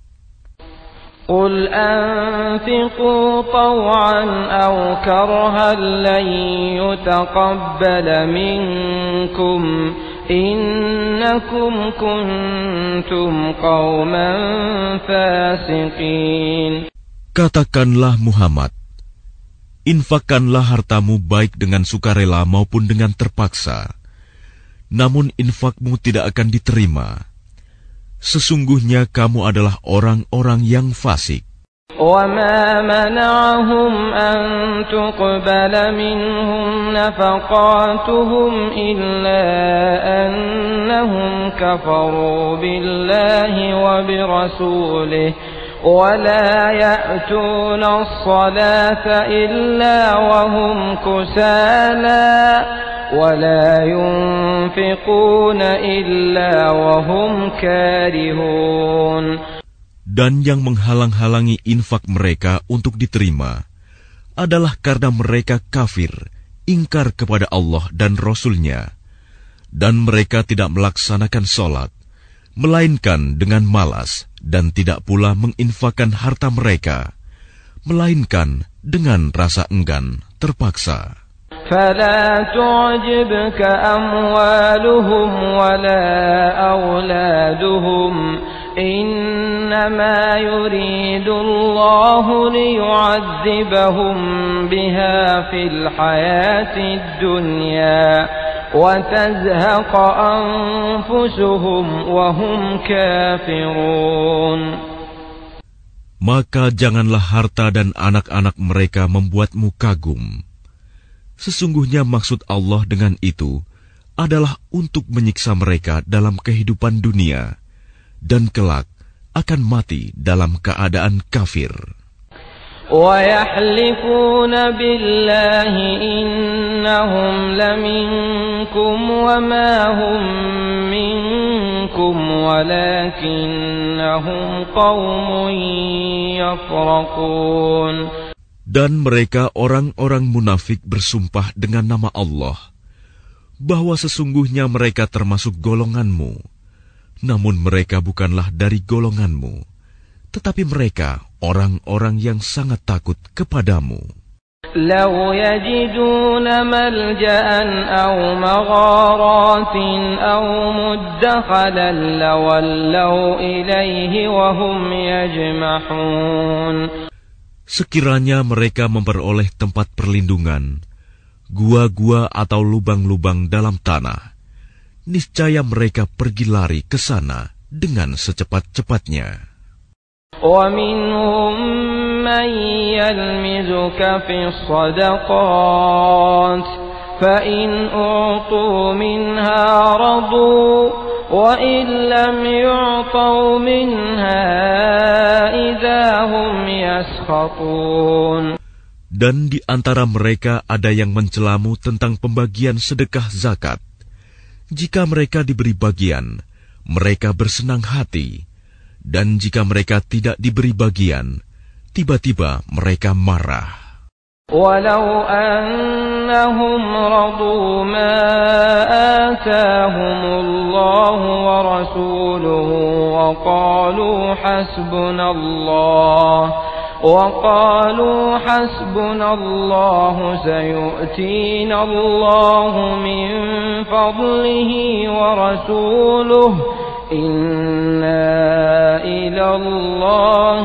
Qul anfiqu taw'an aw karhan lan yutaqabbala minkum innakum kuntum qauman fasiqin. Katakanlah Muhammad, infakkanlah hartamu baik dengan sukarela maupun dengan terpaksa. Namun infakmu tidak akan diterima. Sesungguhnya kamu adalah orang-orang yang fasik. وَمَا مَنَعَهُمْ أَن تُقْبَلَ مِنْهُمْ نَفَقَاتُهُمْ إِلَّا أَنَّهُمْ كَفَرُوا بِاللَّهِ وَبِرَسُولِهِ وَلَا يَأْتُونَ الصَّلَاةَ إِلَّا وَهُمْ كُسَالَى وَلَا يُنْفِقُونَ إِلَّا وَهُمْ كَارِهُونَ. Dan yang menghalang-halangi infak mereka untuk diterima adalah karena mereka kafir ingkar kepada Allah dan Rasul-Nya, dan mereka tidak melaksanakan sholat, melainkan dengan malas, dan tidak pula menginfakkan harta mereka, melainkan dengan rasa enggan terpaksa. فلا تعجبك أموالهم ولا أولادهم إنما يريد الله ليعذبهم بها في الحياة الدنيا وتزهق أنفسهم وهم كافرون. Maka janganlah harta dan anak-anak mereka membuatmu kagum. Sesungguhnya maksud Allah dengan itu adalah untuk menyiksa mereka dalam kehidupan dunia, dan kelak akan mati dalam keadaan kafir. وَيَحْلِفُونَ بِاللَّهِ إِنَّهُمْ لَمِنكُمْ وَمَا هُمْ مِنكُمْ وَلَكِنَّهُمْ قَوْمٌ يَفْرَقُونَ. Dan mereka orang-orang munafik bersumpah dengan nama Allah, bahwa sesungguhnya mereka termasuk golonganmu, namun mereka bukanlah dari golonganmu, tetapi mereka orang-orang yang sangat takut kepadamu. لَوْ يَجِدُونَ مَلْجَأً أَوْ مَغَارَاتٍ أَوْ مُدَّخَلًا لَوَلَّوْا إِلَيْهِ وَهُمْ يَجْمَحُونَ. Sekiranya mereka memperoleh tempat perlindungan, gua-gua atau lubang-lubang dalam tanah, niscaya mereka pergi lari ke sana dengan secepat-cepatnya. وَمِنْهُمْ مَنْ يَلْمِزُكَ فِي الصَّدَقَاتِ فَإِنْ أُعْطُوا مِنْهَا رَضُوا وَإِنْ لَمْ يُعْطَوْا مِنْهَا إِذَا هُمْ يَسْخَطُونَ. Dan di antara mereka ada yang mencelamu tentang pembagian sedekah zakat. Jika mereka diberi bagian, mereka bersenang hati. Dan jika mereka tidak diberi bagian, tiba-tiba mereka marah. وَلَوْ أَنَّهُمْ رَضُوا مَا آتَاهُمُ اللَّهُ وَرَسُولُهُ وَقَالُوا حَسْبُنَا اللَّهُ وَقَالُوا حَسْبُنَا اللَّهُ سَيُؤْتِينَا اللَّهُ مِنْ فَضْلِهِ وَرَسُولُهُ إِنَّا إِلَى اللَّهِ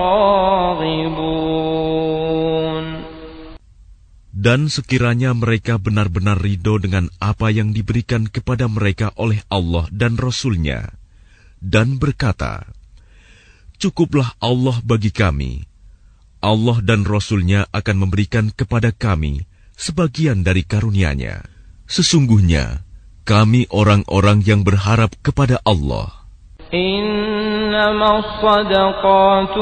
رَاغِبُونَ. Dan sekiranya mereka benar-benar ridho dengan apa yang diberikan kepada mereka oleh Allah dan Rasul-Nya, dan berkata, "Cukuplah Allah bagi kami. Allah dan Rasul-Nya akan memberikan kepada kami sebagian dari karunia-Nya. Sesungguhnya kami orang-orang yang berharap kepada Allah." إنما الصدقات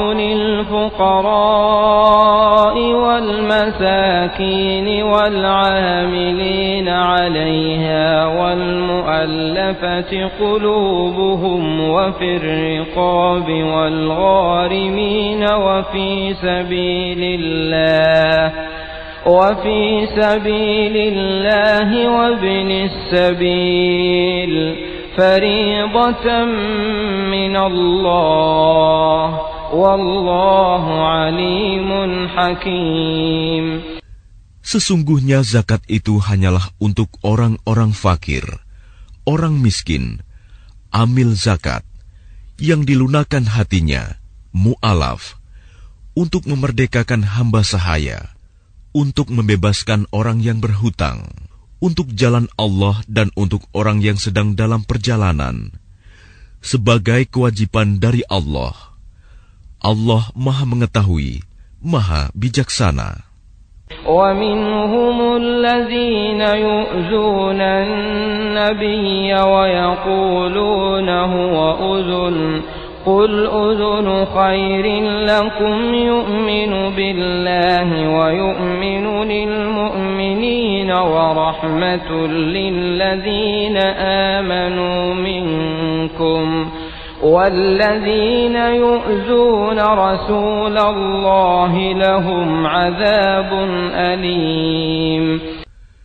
للفقراء والمساكين والعاملين عليها والمؤلفة قلوبهم وفي الرقاب والغارمين وفي سبيل الله وفي سبيل الله وابن السبيل فريضة من الله والله عليم حكيم. Sesungguhnya zakat itu hanyalah untuk orang-orang fakir, orang miskin, amil zakat, yang dilunakan hatinya, mu'alaf, untuk memerdekakan hamba sahaya, untuk membebaskan orang yang berhutang, untuk jalan Allah dan untuk orang yang sedang dalam perjalanan, sebagai kewajiban dari Allah. Allah Maha Mengetahui, Maha Bijaksana. وَمِنْهُمُ الَّذِينَ يُؤْذُونَ النَّبِيَّ وَيَقُولُونَ هُوَ أُذُنٌ قُلْ أُذُنُ خَيْرٍ لَكُمْ يُؤْمِنُ بِاللَّهِ وَيُؤْمِنُ لِلْمُؤْمِنِينَ وَرَحْمَةٌ لِلَّذِينَ آمَنُوا مِنكُمْ وَالَّذِينَ يُؤْذُونَ رَسُولَ اللَّهِ لَهُمْ عَذَابٌ أَلِيمٌ.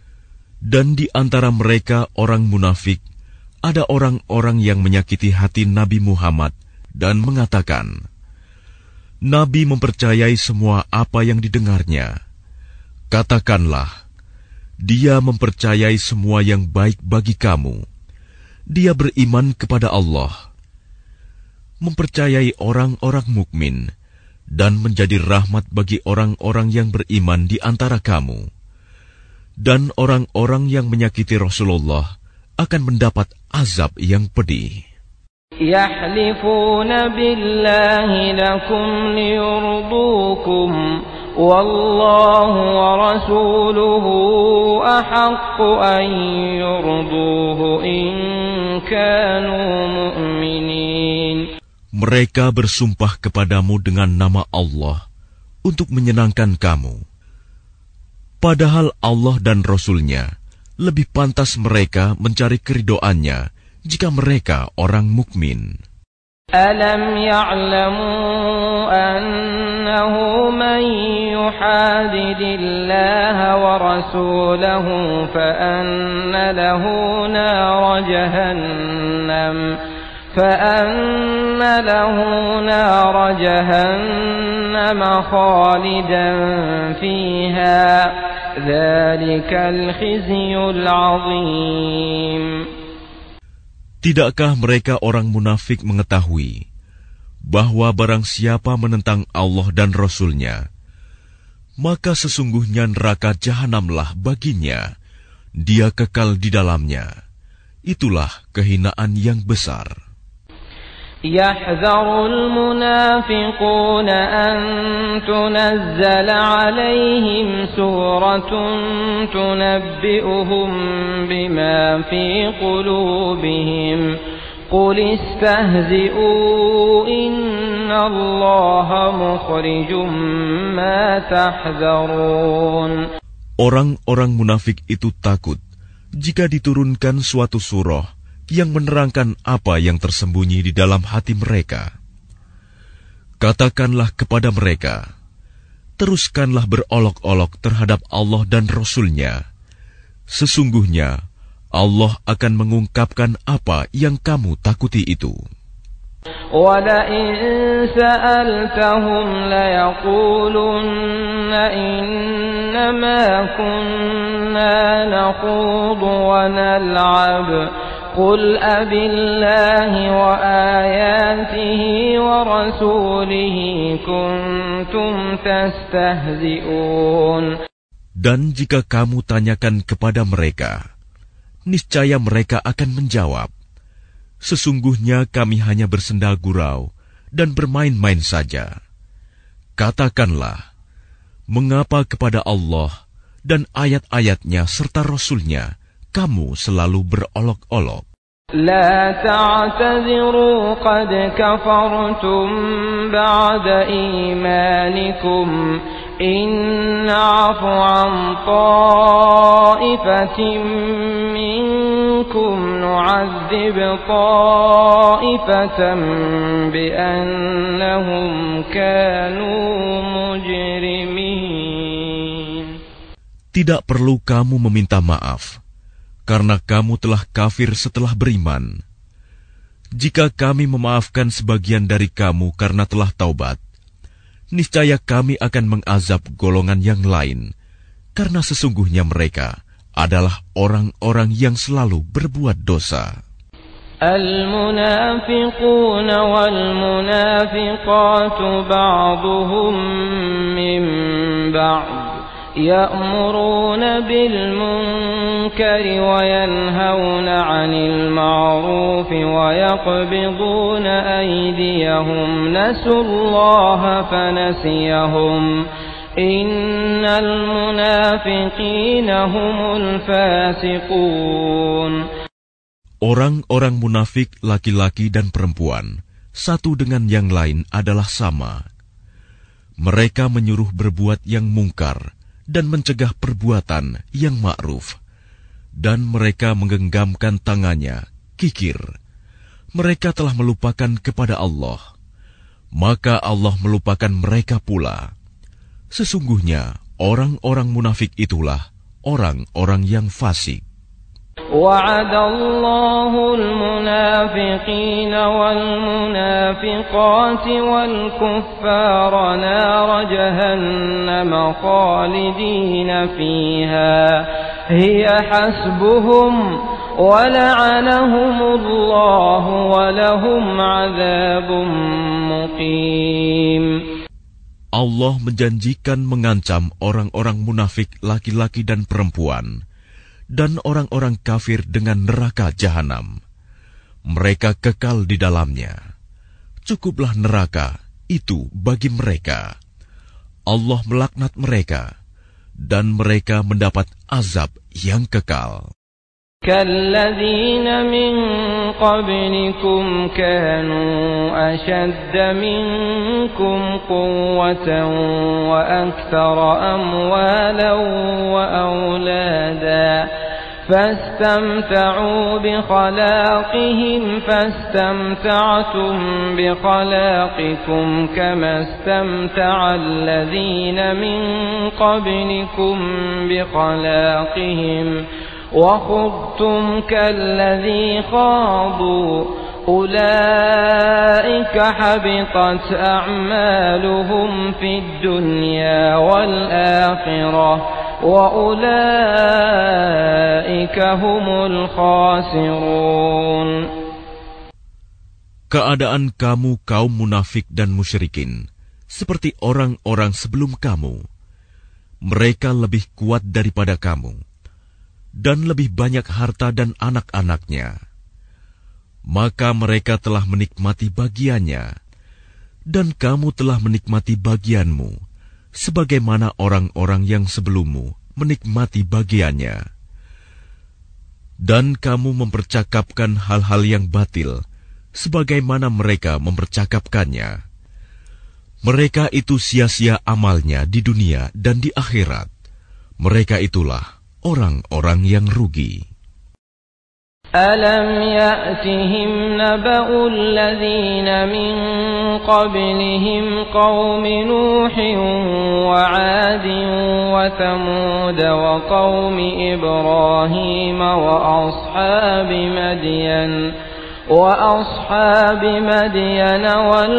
Dan di antara mereka orang munafik, ada orang-orang yang menyakiti hati Nabi Muhammad dan mengatakan, Nabi mempercayai semua apa yang didengarnya. Katakanlah, dia mempercayai semua yang baik bagi kamu. Dia beriman kepada Allah, mempercayai orang-orang mukmin, dan menjadi rahmat bagi orang-orang yang beriman di antara kamu. Dan orang-orang yang menyakiti Rasulullah akan mendapat azab yang pedih. يحلفون بالله لكم ليرضوكم والله ورسوله أحق أن يرضوه إن كانوا مؤمنين. Mereka bersumpah kepadamu dengan nama Allah untuk menyenangkan kamu. Padahal Allah dan Rasul-Nya lebih pantas mereka mencari keridhoannya jika mereka orang mukmin. Alam ya'lamu annahu man yuhadidillaha wa rasulahu fa anna lahu nar jahannam fa anna lahu nar jahannam khalidan fiha dzalikal khizyul 'adzim. Tidakkah mereka orang munafik mengetahui bahwa barang siapa menentang Allah dan Rasul-Nya, maka sesungguhnya neraka jahanamlah baginya, dia kekal di dalamnya. Itulah kehinaan yang besar. Yahzarul munafiqun an tunazzala alaihim suratun tunabbi'uhum bima fi qulubihim qul istahzi'u innallaha mukhrijum ma tahzarun. Orang-orang munafik itu takut jika diturunkan suatu surah yang menerangkan apa yang tersembunyi di dalam hati mereka. Katakanlah kepada mereka, teruskanlah berolok-olok terhadap Allah dan Rasul-Nya. Sesungguhnya Allah akan mengungkapkan apa yang kamu takuti itu. وَلَئِن سَأَلْتَهُمْ لَيَقُولُنَّ إِنَّمَا كُنَّا نَخُوضُ وَنَلْعَبُ قُلْ أَبِاللَّهِ وَآيَاتِهِ وَرَسُولِهِ كُنْتُمْ تَسْتَهْزِئُونَ. Dan jika kamu tanyakan kepada mereka, niscaya mereka akan menjawab, sesungguhnya kami hanya bersenda gurau dan bermain-main saja. Katakanlah, mengapa kepada Allah dan ayat-ayatnya serta Rasul-Nya kamu selalu berolok-olok? La ta'taziru qad kafartum ba'da imanikum in na'fu an ta'ifatin minkum nu'adzib ta'ifatan bi'annahum kanu mujrimin. Tidak perlu kamu meminta maaf, karena kamu telah kafir setelah beriman. Jika kami memaafkan sebagian dari kamu karena telah taubat, niscaya kami akan mengazab golongan yang lain, karena sesungguhnya mereka adalah orang-orang yang selalu berbuat dosa. المنافقون والمنافقات بعضهم من بعض يأمرون بالمنكر وينهون عن المعروف ويقبضون أيديهم نسوا الله فنسيهم إن المنافقين هم الفاسقون. Orang-orang munafik laki-laki dan perempuan satu dengan yang lain adalah sama. Mereka menyuruh berbuat yang mungkar dan mencegah perbuatan yang ma'ruf, dan mereka menggenggamkan tangannya, kikir. Mereka telah melupakan kepada Allah, maka Allah melupakan mereka pula. Sesungguhnya orang-orang munafik itulah orang-orang yang fasik. وعد الله المنافقين والمنافقات والكفار نار جهنم خالدين فيها هي حسبهم ولعنهم الله ولهم عذاب مقيم. Allah menjanjikan mengancam orang-orang munafik laki-laki dan perempuan dan orang-orang kafir dengan neraka jahanam. Mereka kekal di dalamnya. Cukuplah neraka itu bagi mereka. Allah melaknat mereka, dan mereka mendapat azab yang kekal. كالذين من قبلكم كانوا أشد منكم قوة وأكثر أموالا وأولادا فاستمتعوا بخلاقهم فاستمتعتم بخلاقكم كما استمتع الذين من قبلكم بخلاقهم وخضتم كالذي خاضوا أولئك حبطت أعمالهم في الدنيا والآخرة وأولئك هم الخاسرون. Keadaan kamu kaum munafik dan musyrikin seperti orang-orang sebelum kamu. Mereka lebih kuat daripada kamu dan lebih banyak harta dan anak-anaknya. Maka mereka telah menikmati bagiannya, dan kamu telah menikmati bagianmu, sebagaimana orang-orang yang sebelummu menikmati bagiannya. Dan kamu mempercakapkan hal-hal yang batil, sebagaimana mereka mempercakapkannya. Mereka itu sia-sia amalnya di dunia dan di akhirat. Mereka itulah orang-orang yang rugi. Alam ya'tihim naba'ul ladzina min qablihim qaumi Nuhin wa 'Adin wa Thamud wa qaumi Ibrahim wa ashabi Madyan wa ashabi Madyan wal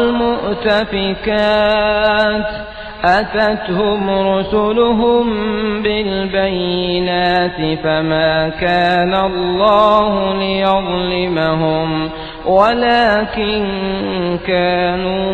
mu'tafikat أتتهم رسلهم بالبينات فما كان الله ليظلمهم ولكن كانوا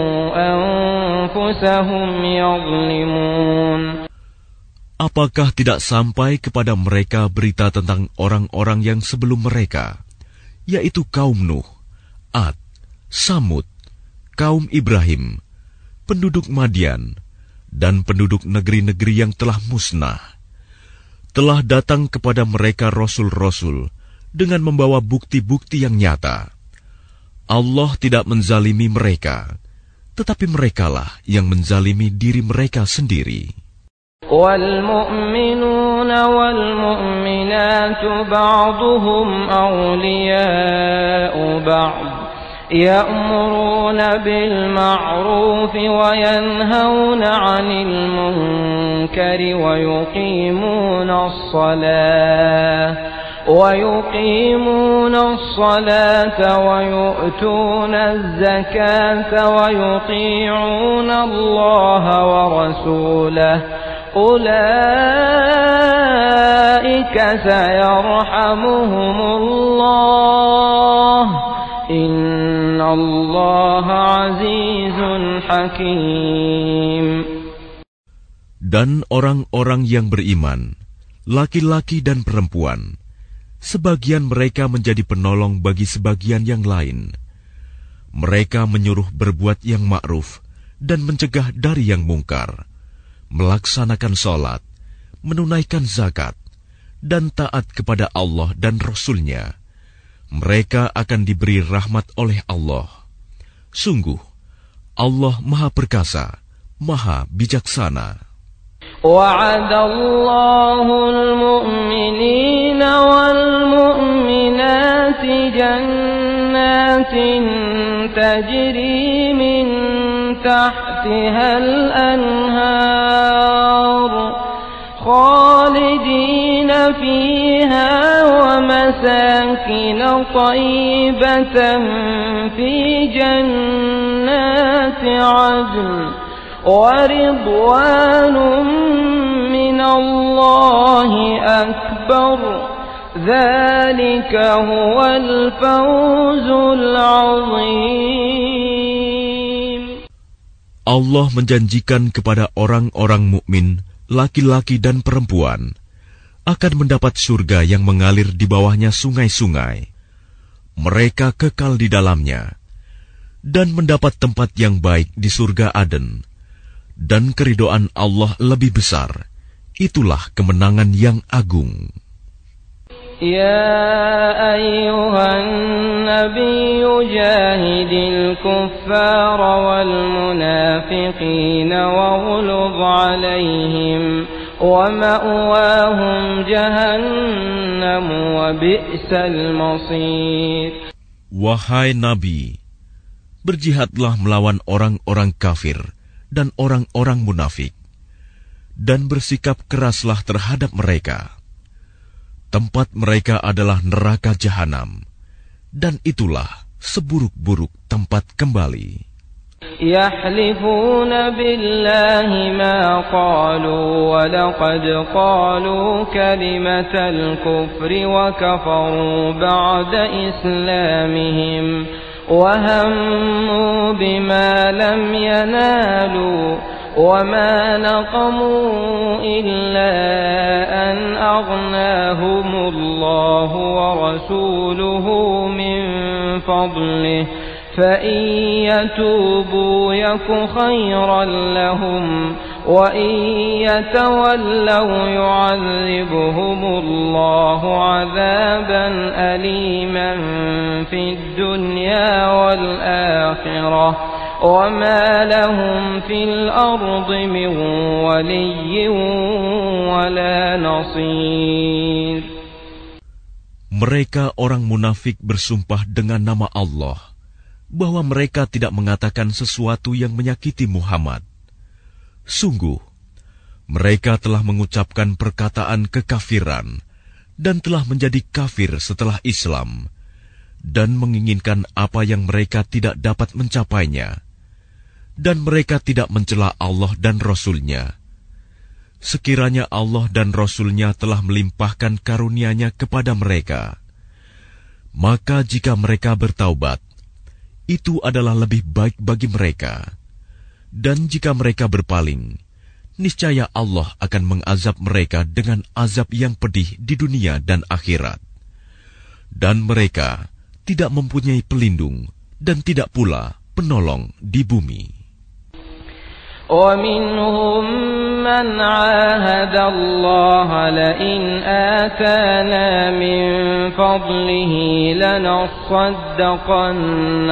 أنفسهم يظلمون. Apakah tidak sampai kepada mereka berita tentang orang-orang yang sebelum mereka, yaitu kaum Nuh, Ad, Samud, kaum Ibrahim, penduduk Madian, dan penduduk negeri-negeri yang telah musnah. Telah datang kepada mereka rasul-rasul dengan membawa bukti-bukti yang nyata. Allah tidak menzalimi mereka, tetapi merekalah yang menzalimi diri mereka sendiri. وَالْمُؤْمِنُونَ وَالْمُؤْمِنَاتُ بَعْضُهُمْ أَوْلِيَاءُ بَعْضٍ يأمرون بالمعروف وينهون عن المنكر ويقيمون الصلاة ويقيمون الصلاة ويؤتون الزكاة ويطيعون الله ورسوله أولئك سيرحمهم الله إن الله عزيز حكيم. Dan orang-orang yang beriman, laki-laki dan perempuan, sebagian mereka menjadi penolong bagi sebagian yang lain. Mereka menyuruh berbuat yang ma'ruf dan mencegah dari yang mungkar, melaksanakan sholat, menunaikan zakat, dan taat kepada Allah dan Rasul-Nya. Mereka akan diberi rahmat oleh Allah. Sungguh, Allah Maha Perkasa, Maha Bijaksana. وعد الله المؤمنين والمؤمنات جنات تجري من تحتها الأنهار خالدين فيها ومساكن طيبة في جنات عدن ورضوان من الله أكبر ذلك هو الفوز العظيم. Allah menjanjikan kepada orang-orang mukmin, laki-laki dan perempuan, akan mendapat surga yang mengalir di bawahnya sungai-sungai. Mereka kekal di dalamnya, dan mendapat tempat yang baik di surga Aden. Dan keridhaan Allah lebih besar. Itulah kemenangan yang agung. يا أيها النبي جاهد الكفار والمنافقين واغلظ عليهم ومأواهم جهنم وبئس المصير. Wahai Nabi, berjihadlah melawan orang-orang kafir dan orang-orang munafik, dan bersikap keraslah terhadap mereka. Tempat mereka adalah neraka jahanam, dan itulah seburuk-buruk tempat kembali. يحلفون بالله ما قالوا ولقد قالوا كلمة الكفر وكفروا بعد إسلامهم وهموا بما لم ينالوا وما نقموا إلا أن أغناهم الله ورسوله من فضله فإن يتوبوا يك خيرا لهم وإن يتولوا يعذبهم الله عذابا أليما في الدنيا والآخرة وما لهم في الأرض من ولي ولا نصير. Mereka orang munafik bersumpah dengan nama Allah bahwa mereka tidak mengatakan sesuatu yang menyakiti Muhammad. Sungguh, mereka telah mengucapkan perkataan kekafiran dan telah menjadi kafir setelah Islam dan menginginkan apa yang mereka tidak dapat mencapainya. Dan mereka tidak mencela Allah dan Rasul-Nya. Sekiranya Allah dan Rasul-Nya telah melimpahkan karunia-Nya kepada mereka, maka jika mereka bertaubat, itu adalah lebih baik bagi mereka. Dan jika mereka berpaling, niscaya Allah akan mengazab mereka dengan azab yang pedih di dunia dan akhirat. Dan mereka tidak mempunyai pelindung dan tidak pula penolong di bumi. ومنهم من عاهد الله لئن آتانا من فضله لنصدقن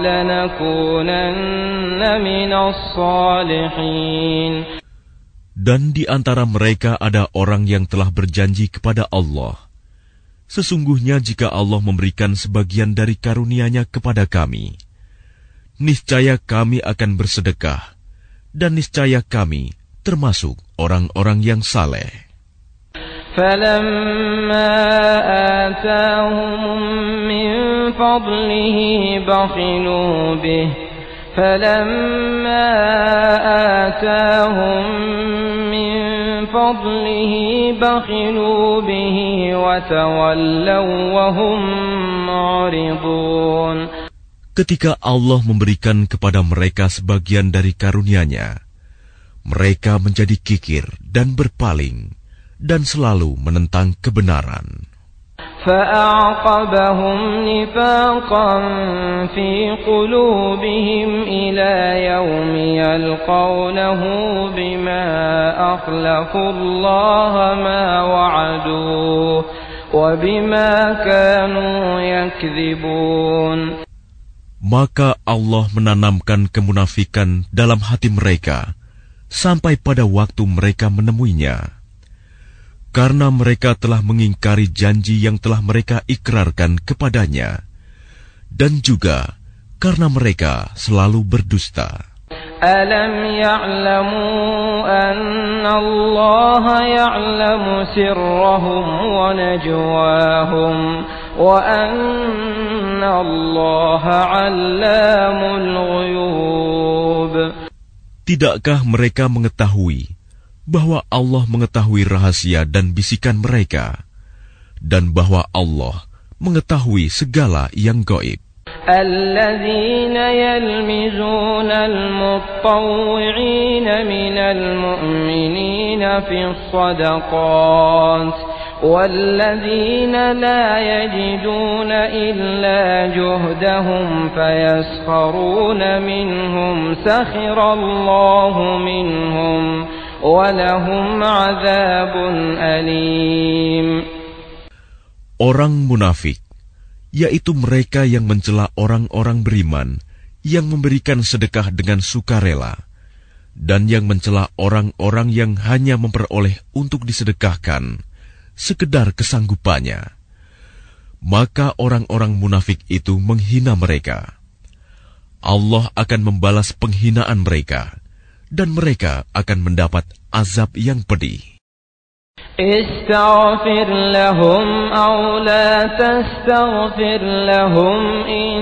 ولنكونن من الصالحين. Dan di antara mereka ada orang yang telah berjanji kepada Allah, sesungguhnya jika Allah memberikan sebagian dari karunia-Nya kepada kami, niscaya kami akan bersedekah, dan niscaya kami termasuk orang-orang yang saleh. فَلَمَّا آتَاهُم مِّن فَضْلِهِ بَخِلُوا بِهِ فَلَمَّا آتَاهُم مِّن فَضْلِهِ بَخِلُوا بِهِ وَتَوَلَّوْا وَهُمْ مُعْرِضُونَ. Ketika Allah memberikan kepada mereka sebagian dari karunia-Nya, mereka menjadi kikir dan berpaling, dan selalu menentang kebenaran. فَأَعْقَبَهُمْ نِفَاقًا فِي قُلُوبِهِمْ إِلَى يَوْمِ يَلْقَوْنَهُ بِمَا أَخْلَفُوا اللَّهَ مَا وَعَدُوهُ وَبِمَا كَانُوا يَكْذِبُونَ. Maka Allah menanamkan kemunafikan dalam hati mereka sampai pada waktu mereka menemuinya, karena mereka telah mengingkari janji yang telah mereka ikrarkan kepadanya, dan juga karena mereka selalu berdusta. ألم يعلموا أن الله يعلم سرهم ونجواهم وأن الله علام الغيوب. Tidakkah mereka mengetahui bahwa Allah mengetahui rahasia dan bisikan mereka, dan bahwa Allah mengetahui segala yang gaib? الذين يلمزون المطوعين من المؤمنين في الصدقات والذين لا يجدون إلا جهدهم فيسخرون منهم سخر الله منهم ولهم عذاب أليم. Orang munafik, yaitu mereka yang mencela orang-orang beriman yang memberikan sedekah dengan sukarela, dan yang mencela orang-orang yang hanya memperoleh untuk disedekahkan sekedar kesanggupannya. Maka orang-orang munafik itu menghina mereka. Allah akan membalas penghinaan mereka, dan mereka akan mendapat azab yang pedih. استغفر لهم أو لا تستغفر لهم إن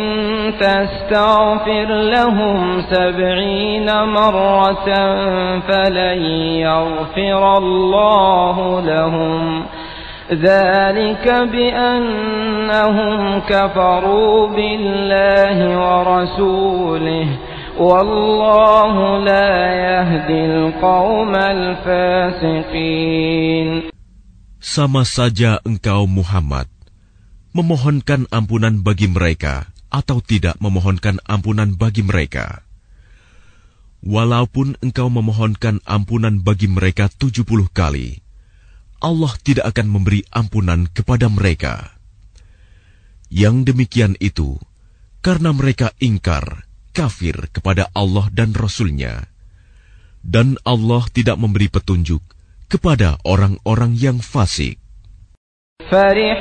تستغفر لهم سبعين مرة فلن يغفر الله لهم ذلك بأنهم كفروا بالله ورسوله والله لا يهدي القوم الفاسقين. Sama saja engkau Muhammad memohonkan ampunan bagi mereka atau tidak memohonkan ampunan bagi mereka. Walaupun engkau memohonkan ampunan bagi mereka tujuh puluh kali, Allah tidak akan memberi ampunan kepada mereka. Yang demikian itu karena mereka ingkar, kafir kepada Allah dan Rasul-Nya, dan Allah tidak memberi petunjuk kepada orang-orang yang fasik. فرح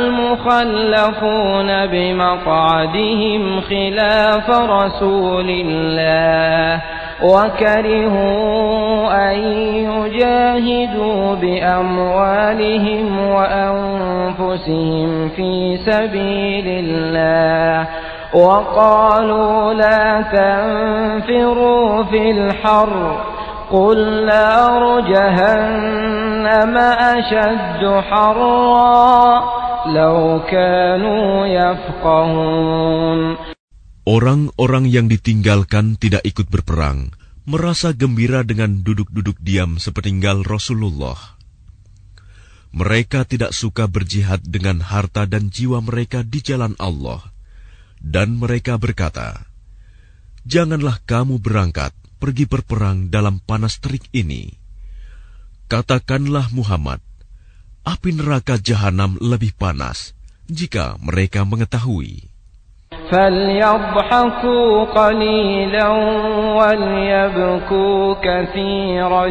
المخلفون بمقعدهم خلاف رسول الله وكرهوا أن يجاهدوا بأموالهم وأنفسهم في سبيل الله وقالوا لا تنفروا في الحر قل نار جهنم أشد حرا لو كانوا يفقهون. Orang-orang yang ditinggalkan tidak ikut berperang merasa gembira dengan duduk-duduk diam sepeninggal Rasulullah. Mereka tidak suka berjihad dengan harta dan jiwa mereka di jalan Allah. Dan mereka berkata, "Janganlah kamu berangkat pergi berperang dalam panas terik ini." Katakanlah Muhammad, api neraka jahanam lebih panas jika mereka mengetahui. فَلْيَضْحَكُوا قَلِيلًا وَلْيَبْكُوا كَثِيرًا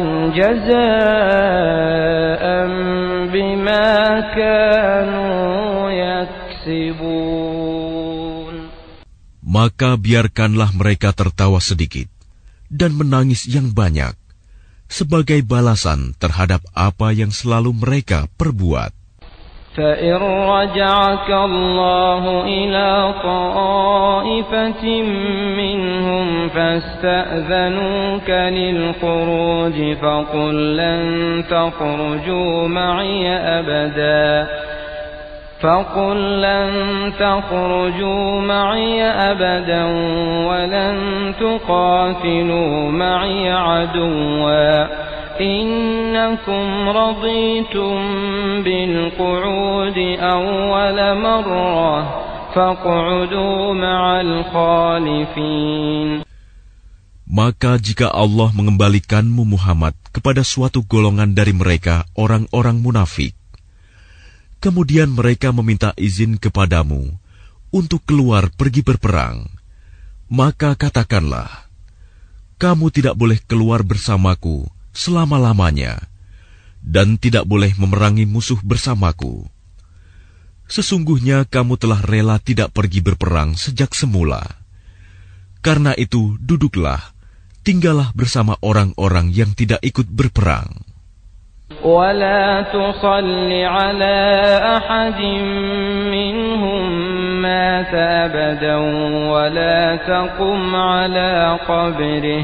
جَزَاءً بِمَا كَانُوا يَكْسِبُونَ. Maka biarkanlah mereka tertawa sedikit dan menangis yang banyak sebagai balasan terhadap apa yang selalu mereka perbuat. فَإِنْ رَجَعَكَ اللَّهُ إِلَى طَائِفَةٍ مِّنْهُمْ فَاسْتَأْذَنُوكَ لِلْخُرُوجِ فَقُلْ لَنْ تَخْرُجُوا مَعِيَ أَبَدًا فَقُلْ لَنْ تَخْرُجُوا مَعِيَ أَبَدًا وَلَنْ تُقَاتِلُوا مَعِيَ عَدُوًّا إنكم رضيتم بالقعود أول مرة فاقعدوا مع الخالفين. Maka jika Allah mengembalikanmu Muhammad kepada suatu golongan dari mereka, orang-orang munafik, kemudian mereka meminta izin kepadamu untuk keluar pergi berperang, maka katakanlah, kamu tidak boleh keluar bersamaku selama-lamanya, dan tidak boleh memerangi musuh bersamaku. Sesungguhnya kamu telah rela tidak pergi berperang sejak semula. Karena itu duduklah, tinggallah bersama orang-orang yang tidak ikut berperang. ولا تصل على أحد منهم مات أبدا ولا تقم على قبره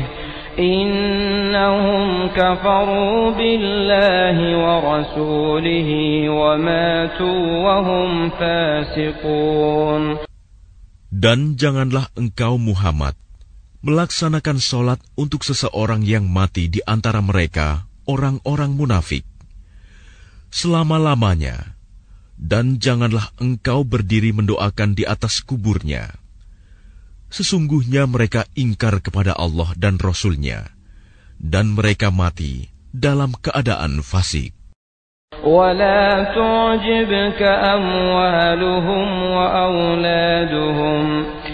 إنهم كفروا بالله ورسوله وماتوا وهم فاسقون. Dan janganlah engkau Muhammad melaksanakan sholat untuk seseorang yang mati di antara mereka orang-orang munafik selama-lamanya, dan janganlah engkau berdiri mendoakan di atas kuburnya. Sesungguhnya mereka ingkar kepada Allah dan Rasul-Nya, dan mereka mati dalam keadaan fasik. ولا تعجبك أموالهم وأولادهم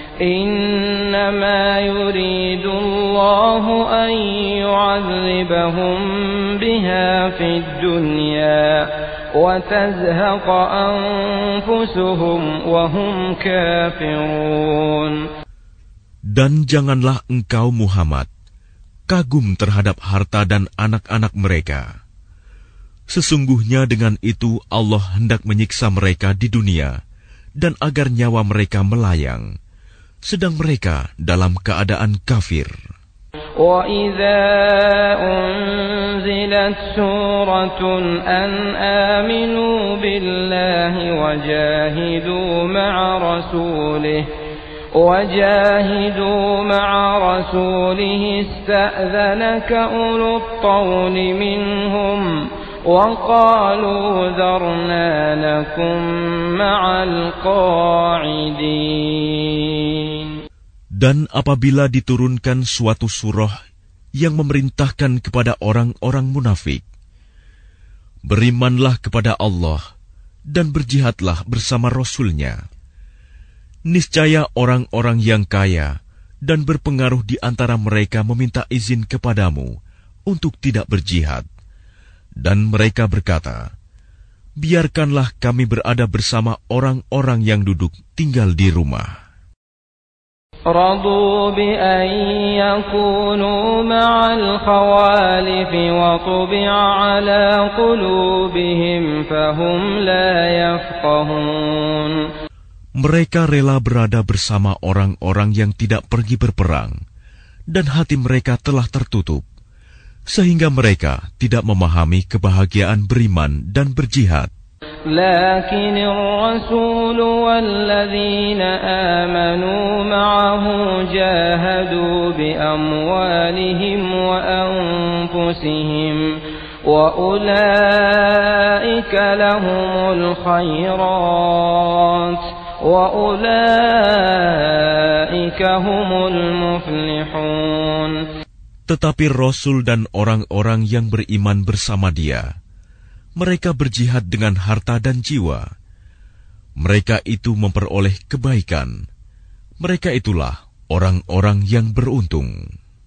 إنما يريد الله أن يعذبهم بها في الدنيا وتزهق أنفسهم وهم كافرون. Dan janganlah engkau Muhammad kagum terhadap harta dan anak-anak mereka. Sesungguhnya dengan itu Allah hendak menyiksa mereka di dunia, dan agar nyawa mereka melayang, sedang mereka dalam keadaan kafir. وَإِذَا أُنْزِلَتْ سُورَةٌ أَنْ آمِنُوا بِاللَّهِ وَجَاهِدُوا مَعَ رَسُولِهِ وَجَاهِدُوا مَعَ رَسُولِهِ اسْتَأْذَنَكَ أُولُو الطَّوْلِ مِنْهُمْ وَقَالُوا ذَرْنَا نَكُنْ مَعَ الْقَاعِدِينَ. Dan apabila diturunkan suatu surah yang memerintahkan kepada orang-orang munafik, berimanlah kepada Allah dan berjihadlah bersama Rasul-Nya. Niscaya orang-orang yang kaya dan berpengaruh di antara mereka meminta izin kepadamu untuk tidak berjihad. Dan mereka berkata, biarkanlah kami berada bersama orang-orang yang duduk tinggal di rumah. رضوا بأن يكونوا مع الخوالف وطبع على قلوبهم فهم لا يفقهون. Mereka rela berada bersama orang-orang yang tidak pergi berperang, dan hati mereka telah tertutup, sehingga mereka tidak memahami kebahagiaan beriman dan berjihad. لكن الرسول والذين آمنوا معه جاهدوا بأموالهم وأنفسهم وأولئك لهم الخيرات وأولئك هم المفلحون. Tetapi Rasul dan orang-orang yang beriman bersama dia, mereka berjihad dengan harta dan jiwa. Mereka itu memperoleh kebaikan. Mereka itulah orang-orang yang beruntung.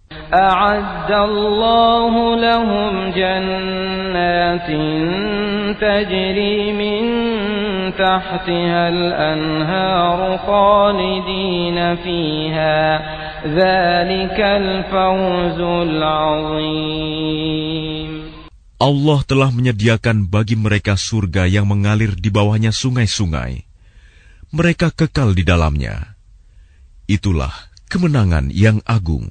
A'addallahu lahum jannatin tajri min tahtiha al-anharu khalidina fiha. Dzalikal fawzul 'azim. Allah telah menyediakan bagi mereka surga yang mengalir di bawahnya sungai-sungai. Mereka kekal di dalamnya. Itulah kemenangan yang agung.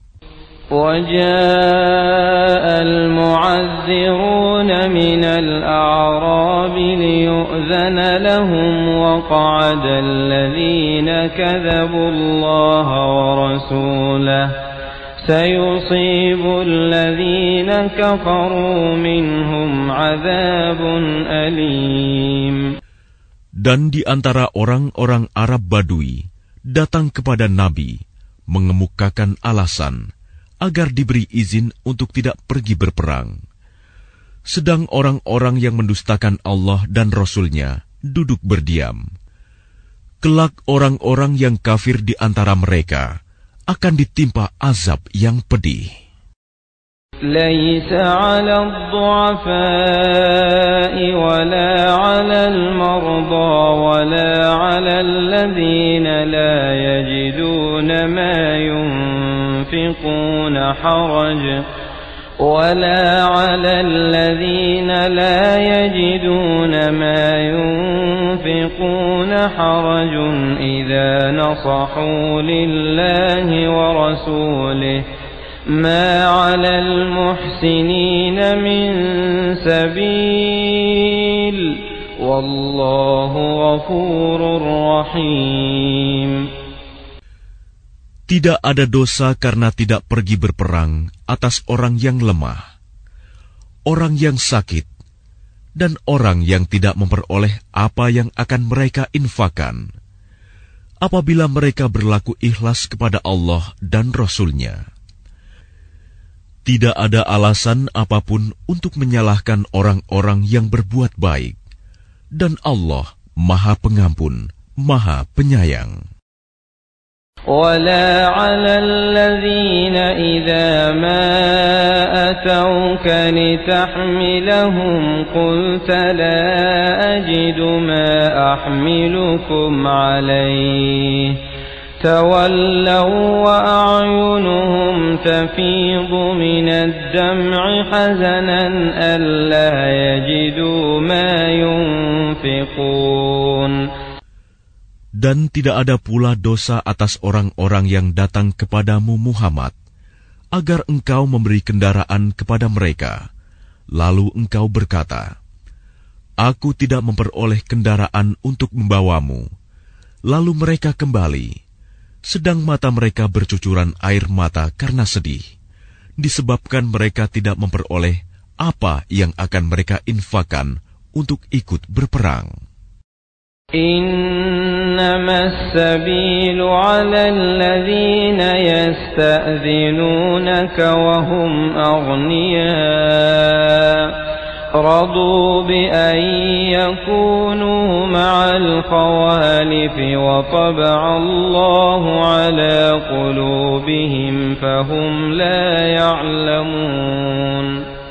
وَجَاءَ الْمُعَذِّرُونَ مِنَ الْأَعْرَابِ لِيُؤْذَنَ لَهُمْ وَقَعَدَ الَّذِينَ كَذَبُوا اللَّهَ وَرَسُولَهُ سيصيب الذين كفروا منهم عذاب أليم. Dan di antara orang-orang Arab Badui datang kepada Nabi mengemukakan alasan agar diberi izin untuk tidak pergi berperang. Sedang orang-orang yang mendustakan Allah dan Rasul-Nya duduk berdiam. Kelak orang-orang yang kafir di antara mereka akan ditimpa azab yang pedih. ليس على الضعفاء ولا على المرضى ولا على الذين لا يجدون ما ينفقون حرج ولا على الذين لا يجدون ما ينفقون حرج إذا نصحوا لله ورسوله ما على المحسنين من سبيل والله غفور رحيم. Tidak ada dosa karena tidak pergi berperang atas orang yang lemah, orang yang sakit, dan orang yang tidak memperoleh apa yang akan mereka infakkan, apabila mereka berlaku ikhlas kepada Allah dan Rasul-Nya. Tidak ada alasan apapun untuk menyalahkan orang-orang yang berbuat baik, dan Allah Maha Pengampun, Maha Penyayang. ولا على الذين إذا ما أتوك لتحملهم قلت لا أجد ما أحملكم عليه تولوا وأعينهم تفيض من الدمع حزنا ألا يجدوا ما ينفقون. Dan tidak ada pula dosa atas orang-orang yang datang kepadamu Muhammad, agar engkau memberi kendaraan kepada mereka. Lalu engkau berkata, Aku tidak memperoleh kendaraan untuk membawamu. Lalu mereka kembali, sedang mata mereka bercucuran air mata karena sedih, disebabkan mereka tidak memperoleh apa yang akan mereka infakkan untuk ikut berperang. إنما السبيل على الذين يستأذنونك وهم أغنياء رضوا بأن يكونوا مع الخوالف وطبع الله على قلوبهم فهم لا يعلمون.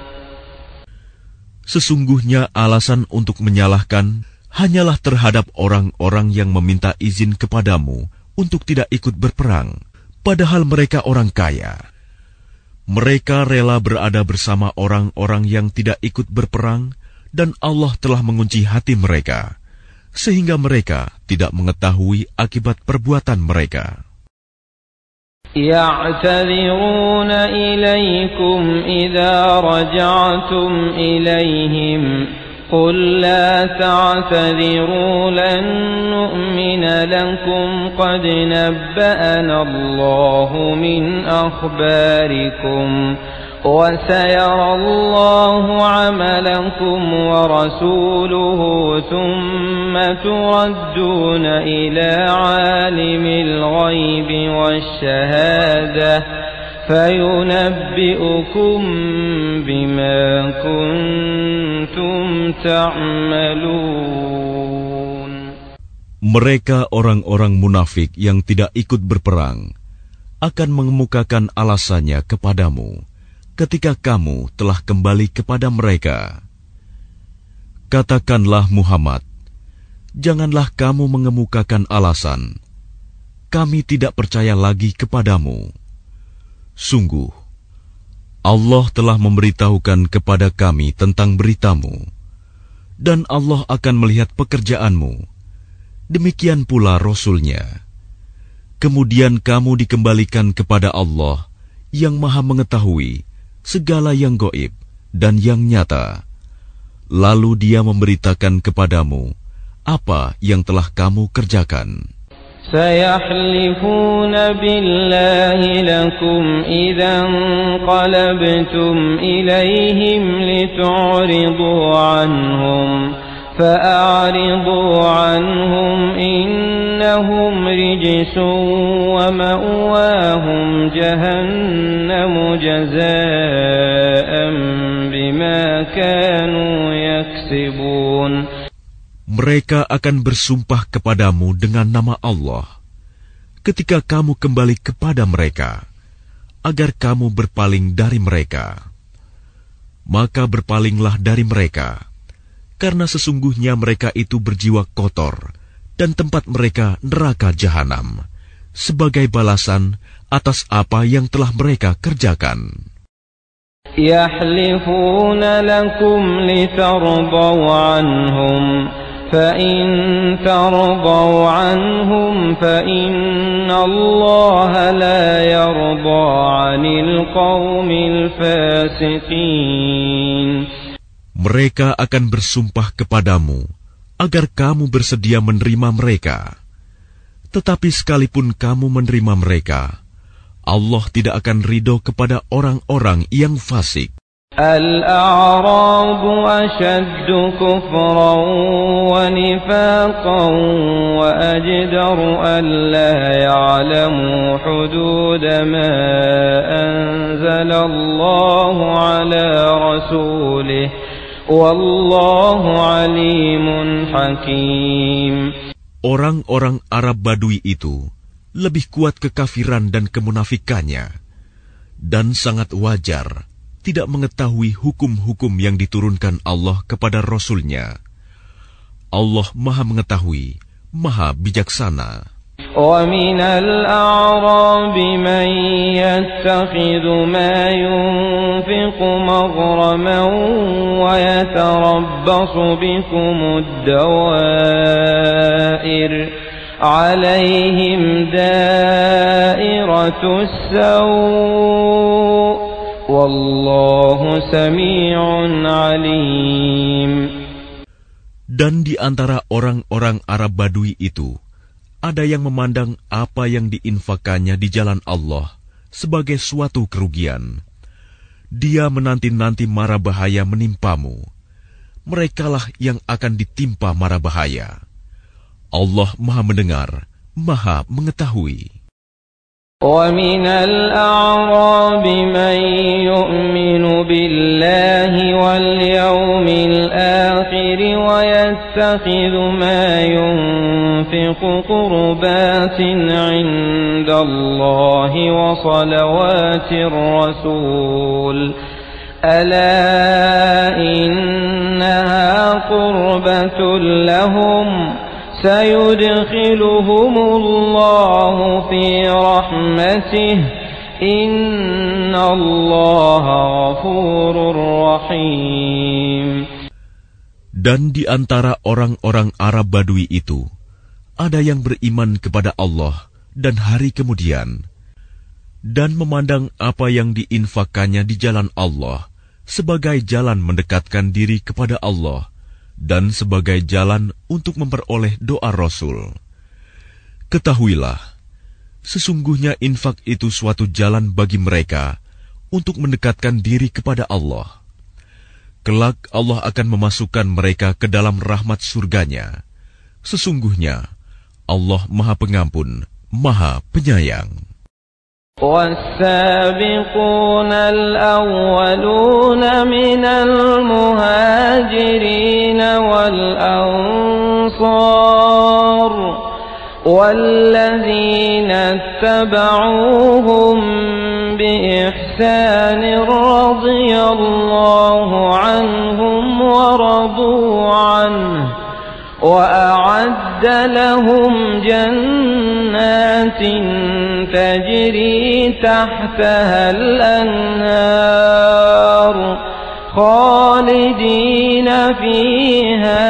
Sesungguhnya alasan untuk menyalahkan hanyalah terhadap orang-orang yang meminta izin kepadamu untuk tidak ikut berperang, padahal mereka orang kaya. Mereka rela berada bersama orang-orang yang tidak ikut berperang, dan Allah telah mengunci hati mereka, sehingga mereka tidak mengetahui akibat perbuatan mereka. يعتذرون إليكم إذا رجعتم إليهم قل لا تعتذروا لن نؤمن لكم قد نبأنا الله من أخباركم وسيرى الله عملكم ورسوله ثم تردون إلى عالم الغيب والشهادة فينبئكم بما كنتم تعملون. Mereka orang-orang munafik yang tidak ikut berperang akan mengemukakan alasannya kepadamu ketika kamu telah kembali kepada mereka. Katakanlah Muhammad, janganlah kamu mengemukakan alasan, kami tidak percaya lagi kepadamu. Sungguh, Allah telah memberitahukan kepada kami tentang beritamu, dan Allah akan melihat pekerjaanmu. Demikian pula Rasul-Nya. Kemudian kamu dikembalikan kepada Allah yang Maha Mengetahui segala yang gaib dan yang nyata. Lalu Dia memberitakan kepadamu apa yang telah kamu kerjakan. سيحلفون بالله لكم إذا انقلبتم إليهم لتعرضوا عنهم فأعرضوا عنهم إنهم رجس ومأواهم جهنم جزاء بما كانوا يكسبون. Mereka akan bersumpah kepadamu dengan nama Allah ketika kamu kembali kepada mereka, agar kamu berpaling dari mereka. Maka berpalinglah dari mereka, karena sesungguhnya mereka itu berjiwa kotor, dan tempat mereka neraka jahanam, sebagai balasan atas apa yang telah mereka kerjakan. يحلفون لكم لترضوا عنهم فإن ترضوا عنهم فإن الله لا يرضى عن القوم الفاسقين. Mereka akan bersumpah kepadamu agar kamu bersedia menerima mereka. Tetapi sekalipun kamu menerima mereka, Allah tidak akan ridho kepada orang-orang yang fasik. Al-a'rabu ashaddu kufran wa nifaqan wa ajdaru an la ya'lamu hudud ma anzala Allah ala rasulih wallahu alimun hakim. Orang-orang Arab Badui itu lebih kuat kekafiran dan kemunafikannya, dan sangat wajar tidak mengetahui hukum-hukum yang diturunkan Allah kepada Rasul-Nya. Allah Maha Mengetahui, Maha Bijaksana. وَمِنَ الْأَعْرَابِ مَنْ يَتَّخِذُ مَا يُنْفِقُ مَغْرَمًا وَيَتَرَبَّصُ بِكُمُ الدَّوَائِرَ عليهم دائرة السوء والله سميع عليم. Dan di antara orang-orang Arab Badui itu, ada yang memandang apa yang diinfakannya di jalan Allah sebagai suatu kerugian. Dia menanti-nanti mara bahaya menimpamu. Merekalah yang akan ditimpa mara bahaya. Allah Maha Mendengar, Maha Mengetahui. وَمِنَ الْأَعْرَابِ مَنْ يُؤْمِنُ بِاللَّهِ وَالْيَوْمِ الْآخِرِ وَيَتَّخِذُ مَا يُنْفِقُ قُرُبَاتٍ عِنْدَ اللَّهِ وَصَلَوَاتِ الرَّسُولِ أَلَا إِنَّهَا قُرْبَةٌ لَهُمْ سيدخلهم الله في رحمته إن الله غفور رحيم. Dan di antara orang-orang Arab Badui itu, ada yang beriman kepada Allah dan hari kemudian, dan memandang apa yang diinfakannya di jalan Allah sebagai jalan mendekatkan diri kepada Allah, dan sebagai jalan untuk memperoleh doa Rasul. Ketahuilah, sesungguhnya infak itu suatu jalan bagi mereka untuk mendekatkan diri kepada Allah. Kelak Allah akan memasukkan mereka ke dalam rahmat surganya. Sesungguhnya Allah Maha Pengampun, Maha Penyayang. والسابقون الأولون من المهاجرين والأنصار والذين اتبعوهم بإحسان رضي الله عنهم ورضوا عنه وأعد لهم جنات تجري تحتها الأنهار خالدين فيها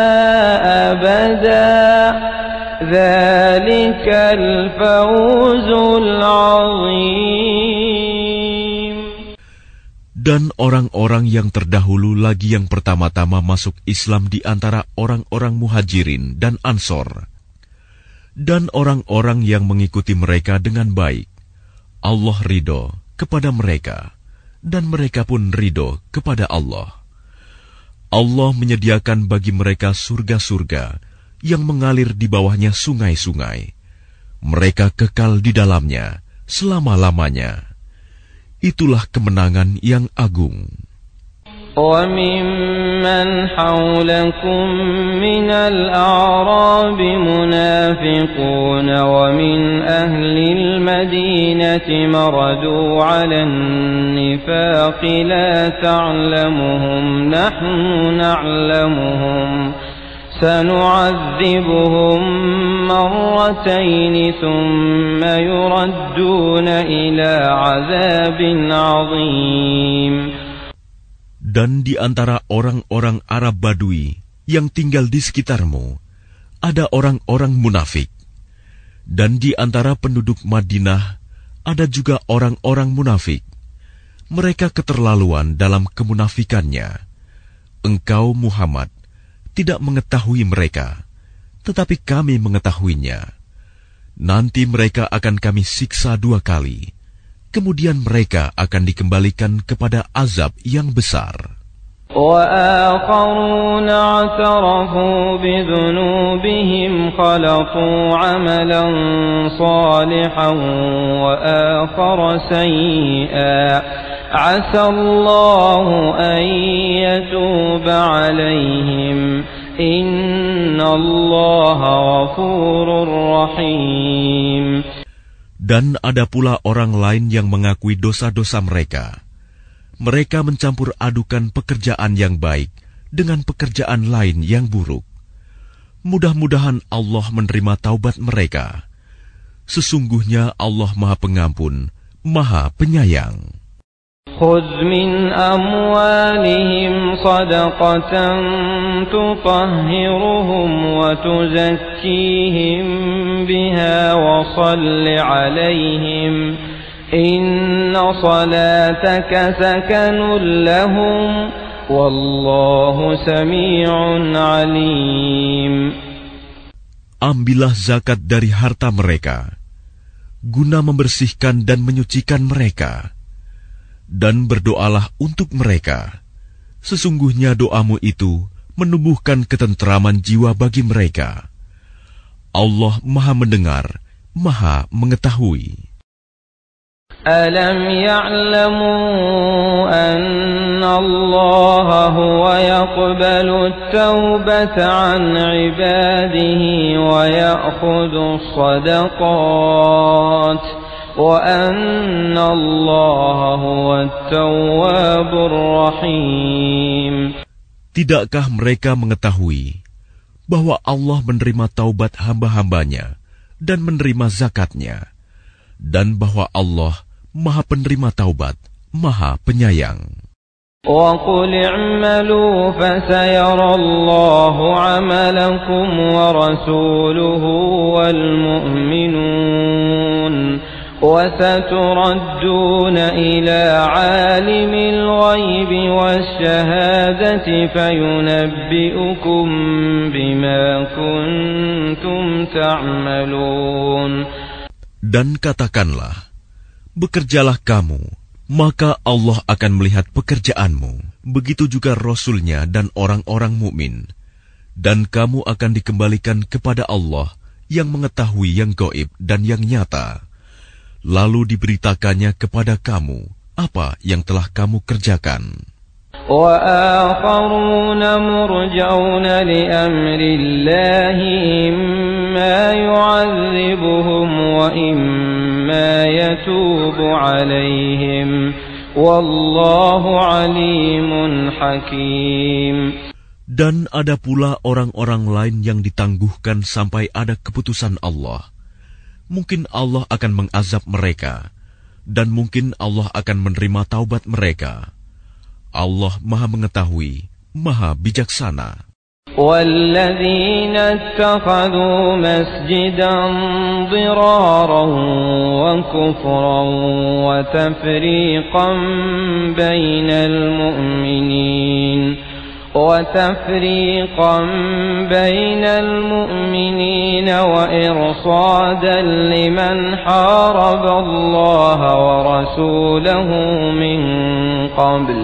أبدا ذلك الفوز العظيم. Dan orang-orang yang terdahulu lagi yang pertama-tama masuk Islam di antara orang-orang Muhajirin dan Ansor, dan orang-orang yang mengikuti mereka dengan baik, Allah ridho kepada mereka, dan mereka pun ridho kepada Allah. Allah menyediakan bagi mereka surga-surga yang mengalir di bawahnya sungai-sungai. Mereka kekal di dalamnya selama-lamanya. Itulah kemenangan yang agung. وَمِمَّنْ حَوْلَكُمْ مِنَ الْأَعْرَابِ مُنَافِقُونَ وَمِنْ أَهْلِ الْمَدِينَةِ مَرَدُوا عَلَى النِّفَاقِ لَا تَعْلَمُهُمْ نَحْنُ نَعْلَمُهُمْ سنعذبهم مرتين ثم يردون إلى عذاب عظيم. Dan di antara orang-orang Arab Badui yang tinggal di sekitarmu, ada orang-orang munafik. Dan di antara penduduk Madinah, ada juga orang-orang munafik. Mereka keterlaluan dalam kemunafikannya. Engkau, Muhammad, tidak mengetahui mereka, tetapi kami mengetahuinya. Nanti mereka akan kami siksa dua kali. Kemudian mereka akan dikembalikan kepada azab yang besar. وآخرون اعترفوا بذنوبهم خلطوا عملا صالحا وآخر سيئا عسى الله أن يتوب عليهم إن الله غفور رحيم. Dan ada pula orang lain yang mengakui dosa-dosa mereka. Mereka mencampur adukan pekerjaan yang baik dengan pekerjaan lain yang buruk. Mudah-mudahan Allah menerima taubat mereka. Sesungguhnya Allah Maha Pengampun, Maha Penyayang. خذ من أموالهم صدقة تطهرهم وتزكيهم بها وصل عليهم إن صلاتك سكن لهم والله سميع عليم. Ambillah zakat dari harta mereka, guna membersihkan dan menyucikan mereka. Dan berdoalah untuk mereka. Sesungguhnya doamu itu menumbuhkan ketentraman jiwa bagi mereka. Allah Maha Mendengar, Maha Mengetahui. ألم يعلموا أن الله هو يقبل التوبة عن عباده ويأخذ الصدقات وأن الله هو التواب الرحيم. Tidakkah mereka mengetahui bahwa Allah menerima taubat hamba-hambanya dan menerima zakatnya, dan bahwa Allah Maha Penerima Taubat, Maha Penyayang. وَقُلِ اعْمَلُوا فَسَيَرَى اللَّهُ عَمَلَكُمْ وَرَسُولُهُ وَالْمُؤْمِنُونَ وَسَتُرَدُّونَ إِلَى عَالِمِ الْغَيْبِ وَالشَّهَادَةِ فَيُنَبِّئُكُم بِمَا كُنتُمْ تَعْمَلُونَ. Dan katakanlah, bekerjalah kamu, maka Allah akan melihat pekerjaanmu. Begitu juga Rasul-Nya dan orang-orang mukmin. Dan kamu akan dikembalikan kepada Allah yang mengetahui yang gaib dan yang nyata. Lalu diberitakannya kepada kamu apa yang telah kamu kerjakan. وآخرون مرجون لأمر الله إما يعذبهم وإما يتوب عليهم والله عليم حكيم. Dan ada pula orang-orang lain yang ditangguhkan sampai ada keputusan Allah. Mungkin Allah akan mengazab mereka, dan mungkin Allah akan menerima taubat mereka. Allah Maha Mengetahui, Maha Bijaksana. وَالَّذِينَ اتَّخَذُوا مَسْجِدًا ضِرَارًا وَكُفْرًا وَتَفْرِيقًا بَيْنَ الْمُؤْمِنِينَ وَتَفْرِيقًا بَيْنَ الْمُؤْمِنِينَ وَإِرْصَادًا لِمَنْ حَارَبَ اللَّهَ وَرَسُولَهُ مِنْ قَبْلُ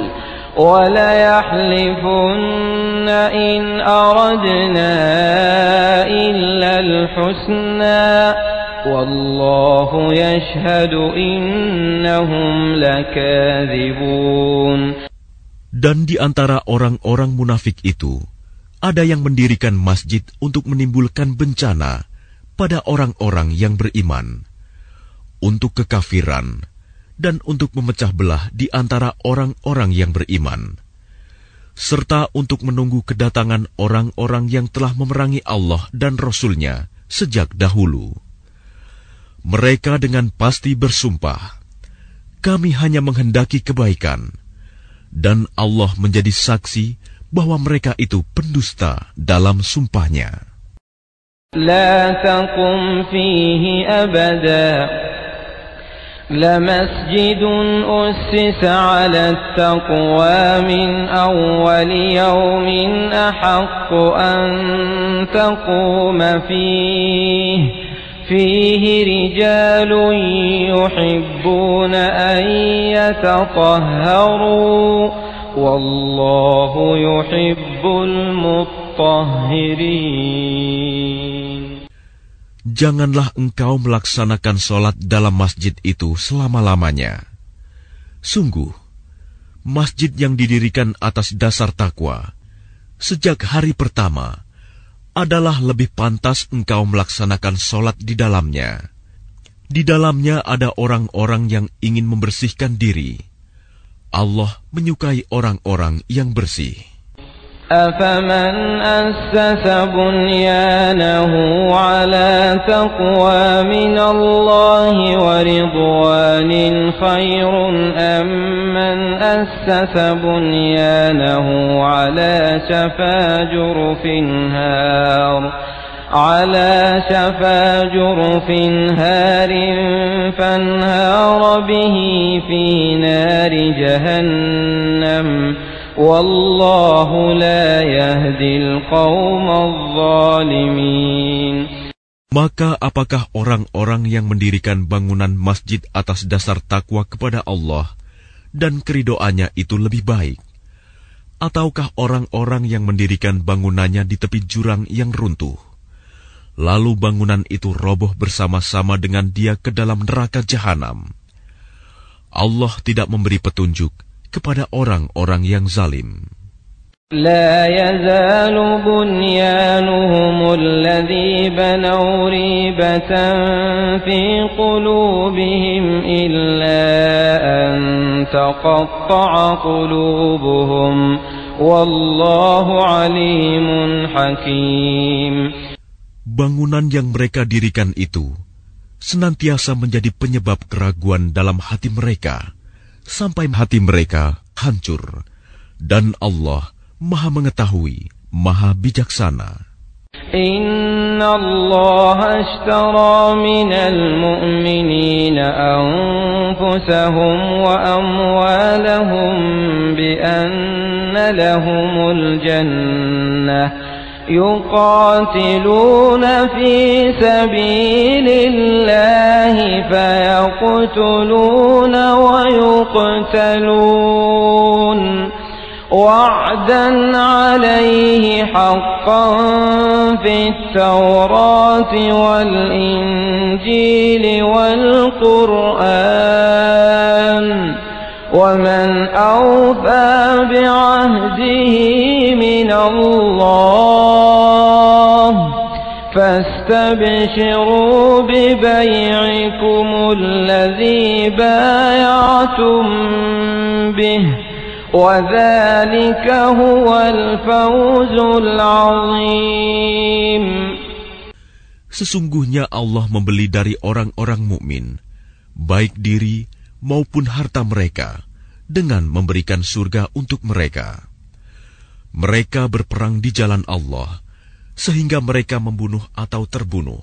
وَلَيَحْلِفُنَّ إِنْ أَرَدْنَا إِلَّا الْحُسْنَى وَاللَّهُ يَشْهَدُ إِنَّهُمْ لَكَاذِبُونَ. Dan di antara orang-orang munafik itu, ada yang mendirikan masjid untuk menimbulkan bencana pada orang-orang yang beriman, untuk kekafiran, dan untuk memecah belah di antara orang-orang yang beriman. serta untuk menunggu kedatangan orang-orang yang telah memerangi Allah dan Rasul-Nya sejak dahulu. Mereka dengan pasti bersumpah, kami hanya menghendaki kebaikan, dan Allah menjadi saksi bahwa mereka itu pendusta dalam sumpahnya. La taqum fihi abada لمسجد أسس على التقوى من أول يوم أحق أن تقوم فيه فيه رجال يحبون أن يتطهروا والله يحب المطهرين. Janganlah engkau melaksanakan sholat dalam masjid itu selama-lamanya. Sungguh, masjid yang didirikan atas dasar takwa sejak hari pertama adalah lebih pantas engkau melaksanakan sholat di dalamnya. Di dalamnya ada orang-orang yang ingin membersihkan diri. Allah menyukai orang-orang yang bersih. أفمن أسس بنيانه على تقوى من الله ورضوان خير أم من أسس بنيانه على شفا جرف هار على شفا جرف هار فانهار به في نار جهنم Wallahu la yahdil qawmal zalimin. Maka apakah orang-orang yang mendirikan bangunan masjid atas dasar takwa kepada Allah dan keridoannya itu lebih baik? Ataukah orang-orang yang mendirikan bangunannya di tepi jurang yang runtuh, lalu bangunan itu roboh bersama-sama dengan dia ke dalam neraka jahanam? Allah tidak memberi petunjuk kepada orang-orang yang zalim. La yazalu bunyanuhum alladhi banaw ribatan fi qulubihim illa an taqatta'a qulubuhum wallahu alimun hakim. Bangunan yang mereka dirikan itu senantiasa menjadi penyebab keraguan dalam hati mereka, sampai hati mereka hancur, dan Allah Maha Mengetahui, Maha Bijaksana. Inna Allah ashtara minal mu'minina anfusahum wa amwalahum bi anna lahumul jannah يقاتلون في سبيل الله فيقتلون ويقتلون وعدا عليه حقا في التوراة والإنجيل والقرآن ومن أوفى بعهده من الله فاستبشروا ببيعكم الذي بايعتم به وذلك هو الفوز العظيم. Sesungguhnya Allah membeli dari orang-orang mukmin, baik diri maupun harta mereka, dengan memberikan surga untuk mereka. Mereka berperang di jalan Allah, sehingga mereka membunuh atau terbunuh.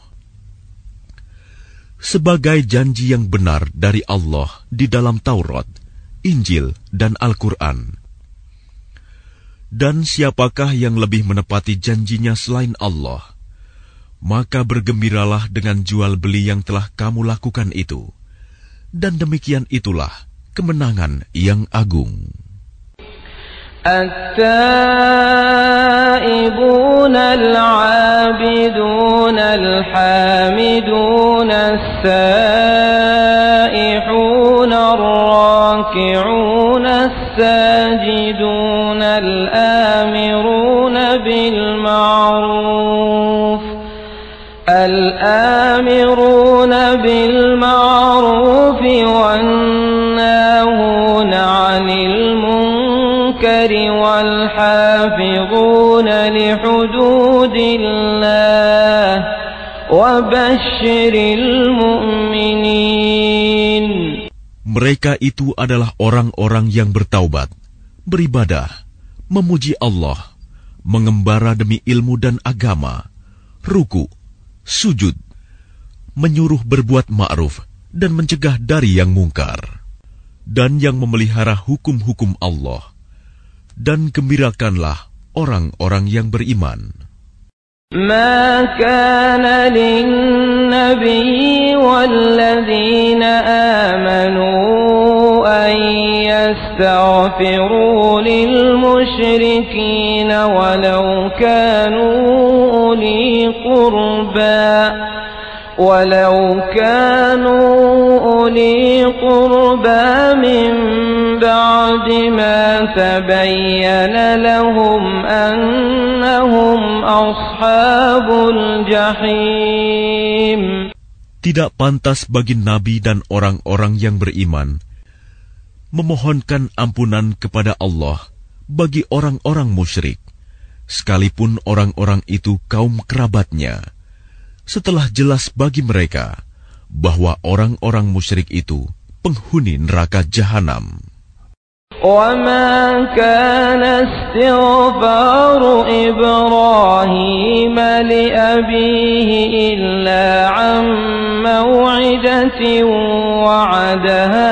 Sebagai janji yang benar dari Allah di dalam Taurat, Injil, dan Al-Quran. Dan siapakah yang lebih menepati janjinya selain Allah? Maka bergembiralah dengan jual beli yang telah kamu lakukan itu. Dan demikian itulah kemenangan yang agung. التائبون العابدون الحامدون السائحون الراكعون الساجدون الآمرون بالمعروف الآمرون بالمعروف والناهون عن المنكر والحافظون الحافظون لحدود الله وبشر المؤمنين. Mereka itu adalah orang-orang yang bertaubat, beribadah, memuji Allah, mengembara demi ilmu dan agama, ruku, sujud, menyuruh berbuat ma'ruf dan mencegah dari yang mungkar, dan yang memelihara hukum-hukum Allah. Dan gembirakanlah orang-orang yang beriman. ما كان للنبي والذين آمنوا أن يستغفروا للمشركين ولو كانوا أولي قربى ولو كانوا أولي قربى من بعد ما تبين لهم أنهم أصحاب الجحيم. Tidak pantas bagi Nabi dan orang-orang yang beriman memohonkan ampunan kepada Allah bagi orang-orang musyrik, sekalipun orang-orang itu kaum kerabatnya, setelah jelas bagi mereka bahwa orang-orang musyrik itu penghuni neraka jahanam. وَمَا كَانَ اسْتِغْفَارُ إِبْرَاهِيمَ لِأَبِيهِ إِلَّا عَن مَّوْعِدَةٍ وَعَدَهَا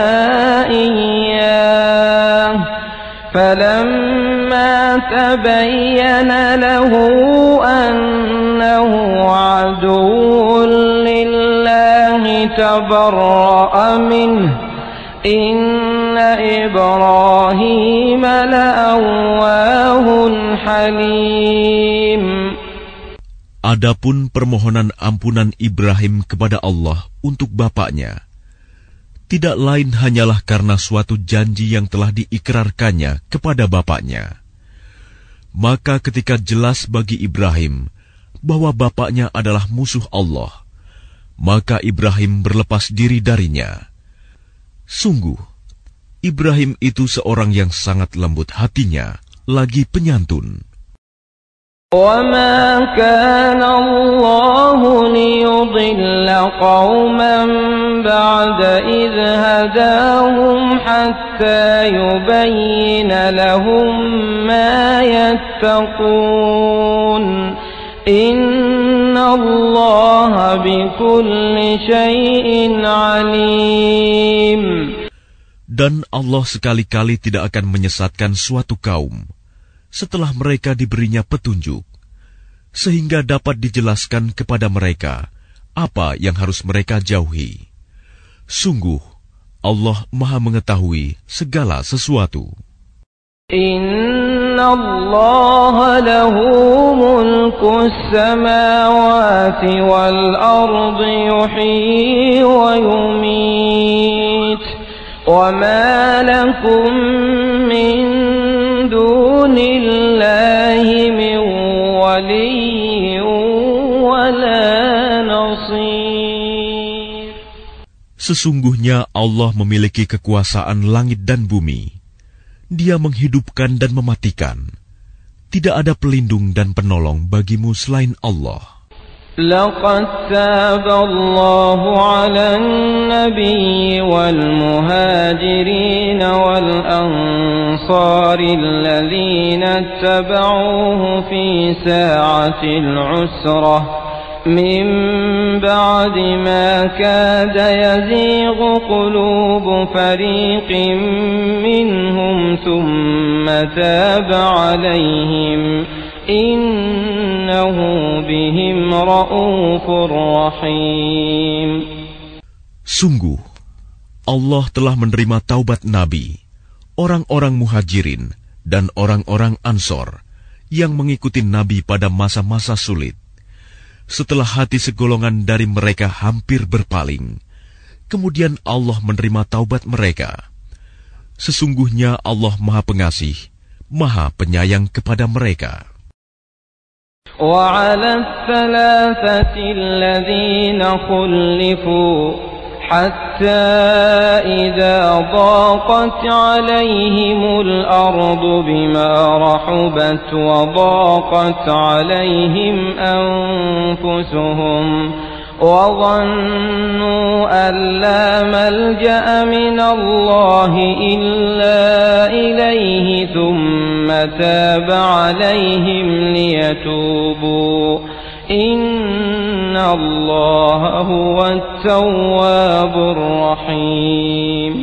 إِيَّاهُ فَلَمَّا تَبَيَّنَ لَهُ أَنَّهُ عَدُوٌّ لِّلَّهِ تَبَرَّأَ مِنْهُ إِنَّ إِبْرَاهِيمَ لَأَوَّاهٌ حَلِيمٌ. Adapun permohonan ampunan Ibrahim kepada Allah untuk bapaknya, tidak lain hanyalah karena suatu janji yang telah diikrarkannya kepada bapaknya. Maka ketika jelas bagi Ibrahim bahwa bapaknya adalah musuh Allah, maka Ibrahim berlepas diri darinya. Sungguh, Ibrahim itu seorang yang sangat lembut hatinya, lagi penyantun. وَمَا كَانَ اللَّهُ لِيُضِلَّ قَوْمًا بَعْدَ إِذْ هَدَاهُمْ حَتَّى يُبَيِّنَ لَهُم مَّا يَتَّقُونَ إِنَّ اللَّهَ بِكُلِّ شَيْءٍ عَلِيمٌ. Dan Allah sekali-kali tidak akan menyesatkan suatu kaum setelah mereka diberinya petunjuk, sehingga dapat dijelaskan kepada mereka apa yang harus mereka jauhi. Sungguh, Allah Maha Mengetahui segala sesuatu. Inna Allah lahu mulku samawati wal ardi yuhyi wa yumit wa ma lakum min dunillahi min waliyyin wa la nasir. Sesungguhnya Allah memiliki kekuasaan langit dan bumi. Dia menghidupkan dan mematikan. Tidak ada pelindung dan penolong bagimu selain Allah. لقد تاب الله على النبي والمهاجرين والأنصار الذين اتبعوه في ساعة العسرة من بعد ما كاد يزيغ قلوب فريق منهم ثم تاب عليهم إنه بهم رؤوف رحيم. Sungguh, Allah telah menerima taubat Nabi, orang-orang muhajirin dan orang-orang Ansor yang mengikuti Nabi pada masa-masa sulit. Setelah hati segolongan dari mereka hampir berpaling, kemudian Allah menerima taubat mereka. Sesungguhnya Allah Maha Pengasih, Maha Penyayang kepada mereka. وعلى الثلاثة الذين خلفوا حتى إذا ضاقت عليهم الأرض بما رحبت وضاقت عليهم أنفسهم وظنوا أن لا ملجأ من الله إلا إليه ثم تاب عليهم ليتوبوا إن الله هو التواب الرحيم.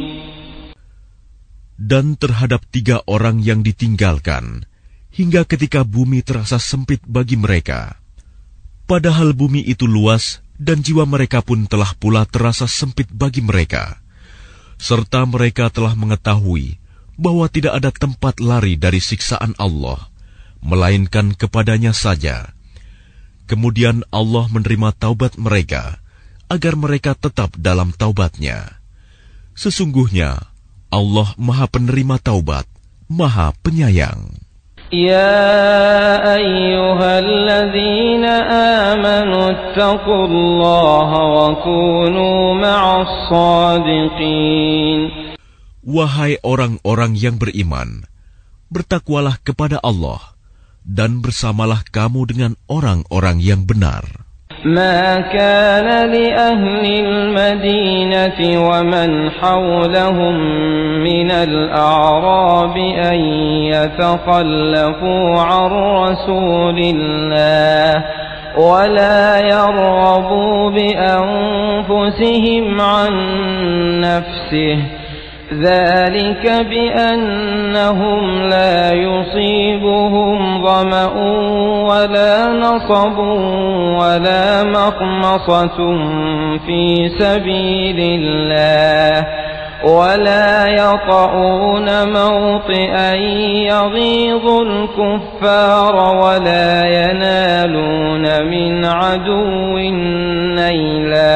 Dan terhadap tiga orang yang ditinggalkan, hingga ketika bumi terasa sempit bagi mereka. Padahal bumi itu luas, dan jiwa mereka pun telah pula terasa sempit bagi mereka. Serta mereka telah mengetahui bahwa tidak ada tempat lari dari siksaan Allah, melainkan kepadanya saja. Kemudian Allah menerima taubat mereka, agar mereka tetap dalam taubatnya. Sesungguhnya, Allah Maha Penerima Taubat, Maha Penyayang. Ya ayyuhalladzina amanu ittaqullaha wa kunu ma'as shadiqin. Wahai orang-orang yang beriman, bertakwalah kepada Allah, dan bersamalah kamu dengan orang-orang yang benar. ما كان لأهل المدينة ومن حولهم من الأعراب أن يتخلفوا عن رسول الله ولا يرغبوا بأنفسهم عن نفسه ذلك بأنهم لا يصيبهم ظمأ ولا نصب ولا مخمصة في سبيل الله ولا يطؤون موطئا يغيظ الكفار ولا ينالون من عدو نيلا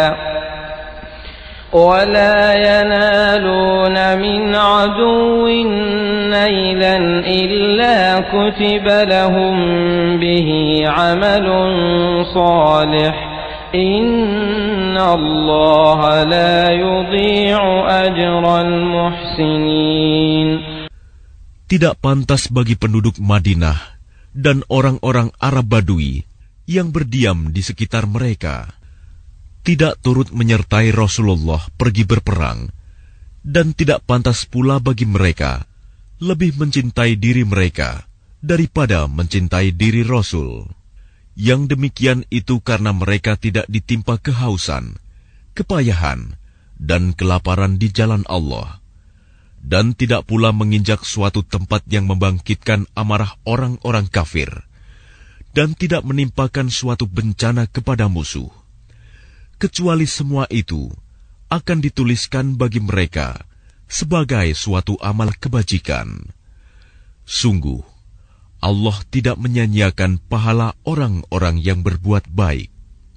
ولا ينالون من عدو نيلا إلا كتب لهم به عمل صالح إن الله لا يضيع أجر المحسنين. Tidak pantas bagi penduduk Madinah dan orang-orang Arab Badui yang berdiam di sekitar mereka tidak turut menyertai Rasulullah pergi berperang, dan tidak pantas pula bagi mereka lebih mencintai diri mereka daripada mencintai diri Rasul. Yang demikian itu karena mereka tidak ditimpa kehausan, kepayahan, dan kelaparan di jalan Allah, dan tidak pula menginjak suatu tempat yang membangkitkan amarah orang-orang kafir, dan tidak menimpakan suatu bencana kepada musuh. Kecuali semua itu akan dituliskan bagi mereka sebagai suatu amal kebajikan. Sungguh, Allah tidak menyanyiakan pahala orang-orang yang berbuat baik.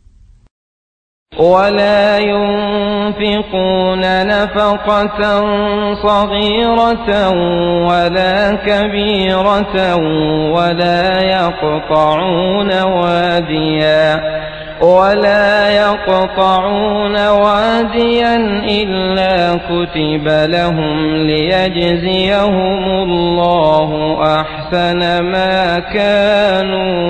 ولا ينفقون نفقة صغيرة ولا كبيرة ولا يقطعون واديا ولا يقطعون واديا إلا كتب لهم ليجزيهم الله أحسن ما كانوا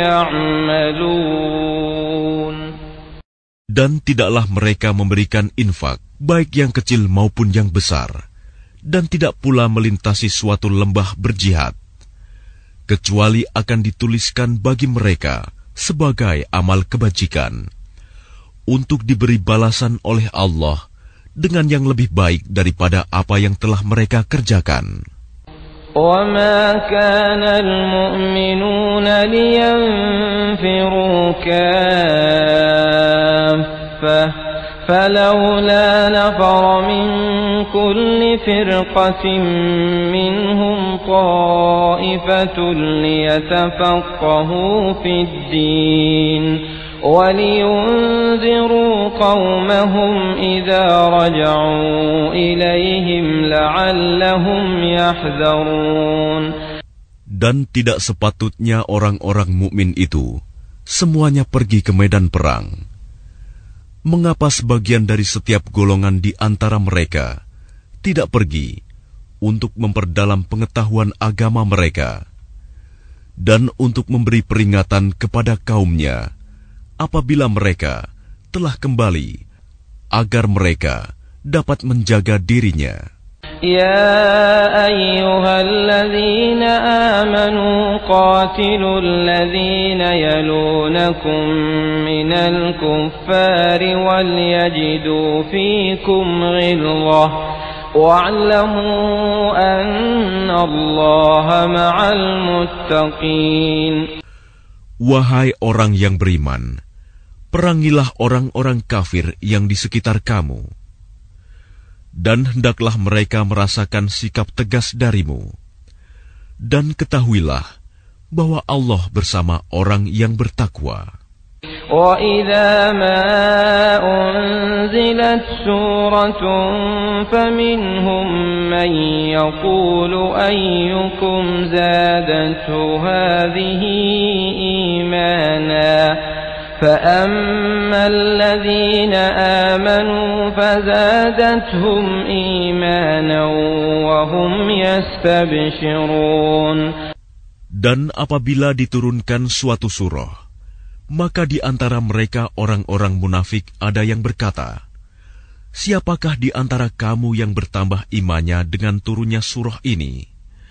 يعملون. Dan tidaklah mereka memberikan infak, baik yang kecil maupun yang besar, dan tidak pula melintasi suatu lembah berjihad, kecuali akan dituliskan bagi mereka sebagai amal kebajikan, untuk diberi balasan oleh Allah dengan yang lebih baik daripada apa yang telah mereka kerjakan. وَمَا كَانَ الْمُؤْمِنُونَ لِيَنْفِرُوا كَافَّةً فَلَوْلَا نَفَرَ مِنْ كُلِّ فِرْقَةٍ مِّنْهُمْ طَائِفَةٌ لِيَتَفَقَّهُوا فِي الدِّينِ وَلِيُنْذِرُوا قَوْمَهُمْ إِذَا رَجَعُوا إِلَيْهِمْ لَعَلَّهُمْ يَحْذَرُونَ. Dan tidak sepatutnya orang-orang mukmin itu semuanya pergi ke medan perang, mengapa sebagian dari setiap golongan di antara mereka tidak pergi untuk memperdalam pengetahuan agama mereka dan untuk memberi peringatan kepada kaumnya apabila mereka telah kembali, agar mereka dapat menjaga dirinya. Ya ayyuhalladzina amanu qatilul ladzina yalunakum minal kuffari wal yajidu fikum ghilzah wa'lamu annallaha ma'al muttaqin. Wahai orang yang beriman, perangilah orang-orang kafir yang di sekitar kamu, dan hendaklah mereka merasakan sikap tegas darimu. Dan ketahuilah bahwa Allah bersama orang yang bertakwa. وَإِذَا مَا أُنْزِلَتْ سُورَةٌ فَمِنْهُمْ مَنْ يَقُولُ أَيُّكُمْ زَادَتْهُ هَذِهِ إِيمَانًا فَأَمَّا الَّذِينَ آمَنُوا فَزَادَتْهُمْ إِيمَانًا وَهُمْ يَسْتَبْشِرُونَ. Dan apabila diturunkan suatu surah, maka di antara mereka orang-orang munafik ada yang berkata, siapakah di antara kamu yang bertambah imannya dengan turunnya surah ini?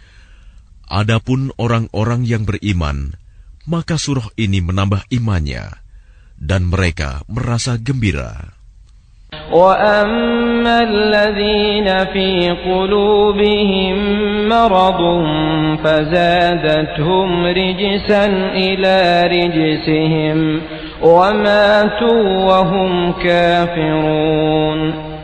Adapun orang-orang yang beriman, maka surah ini menambah imannya, dan mereka merasa gembira. وَأَمَّا الَّذِينَ فِي قُلُوبِهِم مَّرَضٌ فَزَادَتْهُمْ رِجْسًا إِلَى رِجْسِهِمْ وَمَاتُوا وَهُمْ كَافِرُونَ.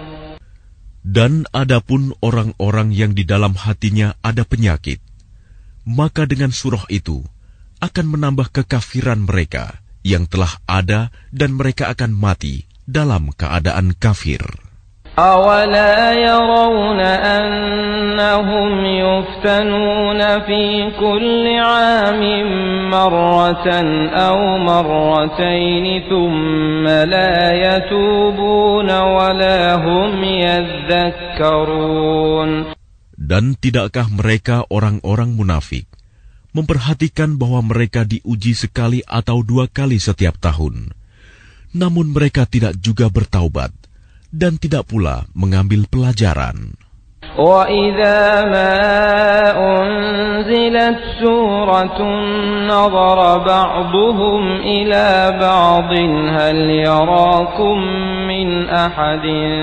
Dan adapun orang-orang yang di dalam hatinya ada penyakit, maka dengan surah itu akan menambah kekafiran mereka yang telah ada, dan mereka akan mati dalam keadaan kafir. أَوَلَا يَرَوْنَ أَنَّهُمْ يُفْتَنُونَ فِي كُلِّ عَامٍ مَّرَّةً أَوْ مَرَّتَيْنِ ثُمَّ لَا يَتُوبُونَ وَلَا هُمْ يَذَّكَّرُونَ. Dan tidakkah mereka orang-orang munafik memperhatikan bahwa mereka diuji sekali atau dua kali setiap tahun, namun mereka tidak juga bertaubat dan tidak pula mengambil pelajaran. وَإِذَا مَا أُنْزِلَتْ سُورَةٌ نَظَرَ بَعْضُهُمْ إِلَى بَعْضٍ هَلْ يَرَاكُمْ مِنْ أَحَدٍ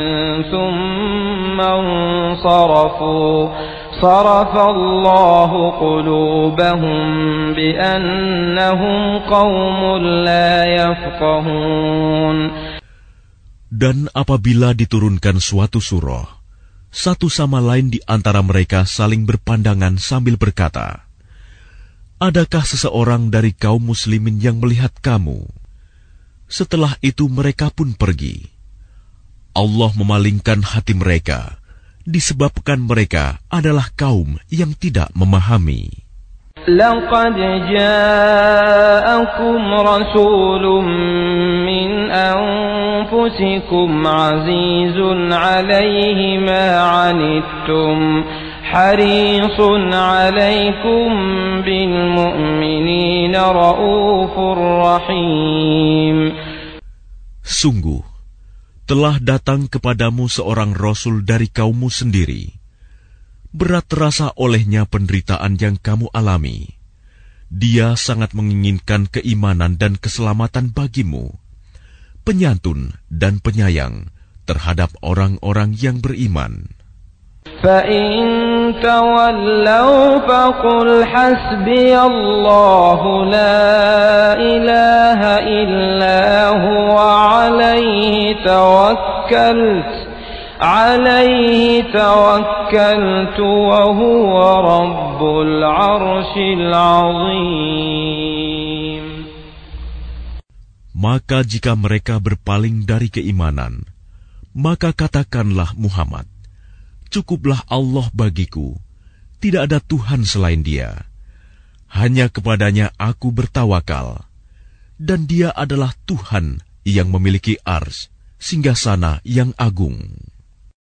ثُمَّ انصَرَفُوا صَرَفَ اللَّهُ قُلُوبَهُمْ بِأَنَّهُمْ قَوْمٌ لَا يَفْقَهُونَ. Dan apabila diturunkan suatu surah, satu sama lain di antara mereka saling berpandangan sambil berkata, adakah seseorang dari kaum muslimin yang melihat kamu? Setelah itu mereka pun pergi. Allah memalingkan hati mereka, disebabkan mereka adalah kaum yang tidak memahami. لَقَدْ جَاءَكُمْ رَسُولٌ مِّنْ أَنفُسِكُمْ عَزِيزٌ عَلَيْهِ مَا عَنِتُّمْ حَرِيصٌ عَلَيْكُمْ بِالْمُؤْمِنِينَ رَءُوفٌ رَحِيمٌ. Sungguh, telah datang kepadamu seorang Rasul dari kaummu sendiri. Berat terasa olehnya penderitaan yang kamu alami. Dia sangat menginginkan keimanan dan keselamatan bagimu, penyantun dan penyayang terhadap orang-orang yang beriman. فَإِن تَوَلَّوْا فَقُلْ حَسْبِيَ اللَّهُ لَا إِلَٰهَ إِلَّا هُوَ عَلَيْهِ تَوَكَّلْتُ عليه توكلت وهو رب العرش العظيم. Maka jika mereka berpaling dari keimanan, maka katakanlah Muhammad, cukuplah Allah bagiku, tidak ada Tuhan selain Dia. Hanya kepadanya aku bertawakal, dan Dia adalah Tuhan yang memiliki ars singgasana yang agung.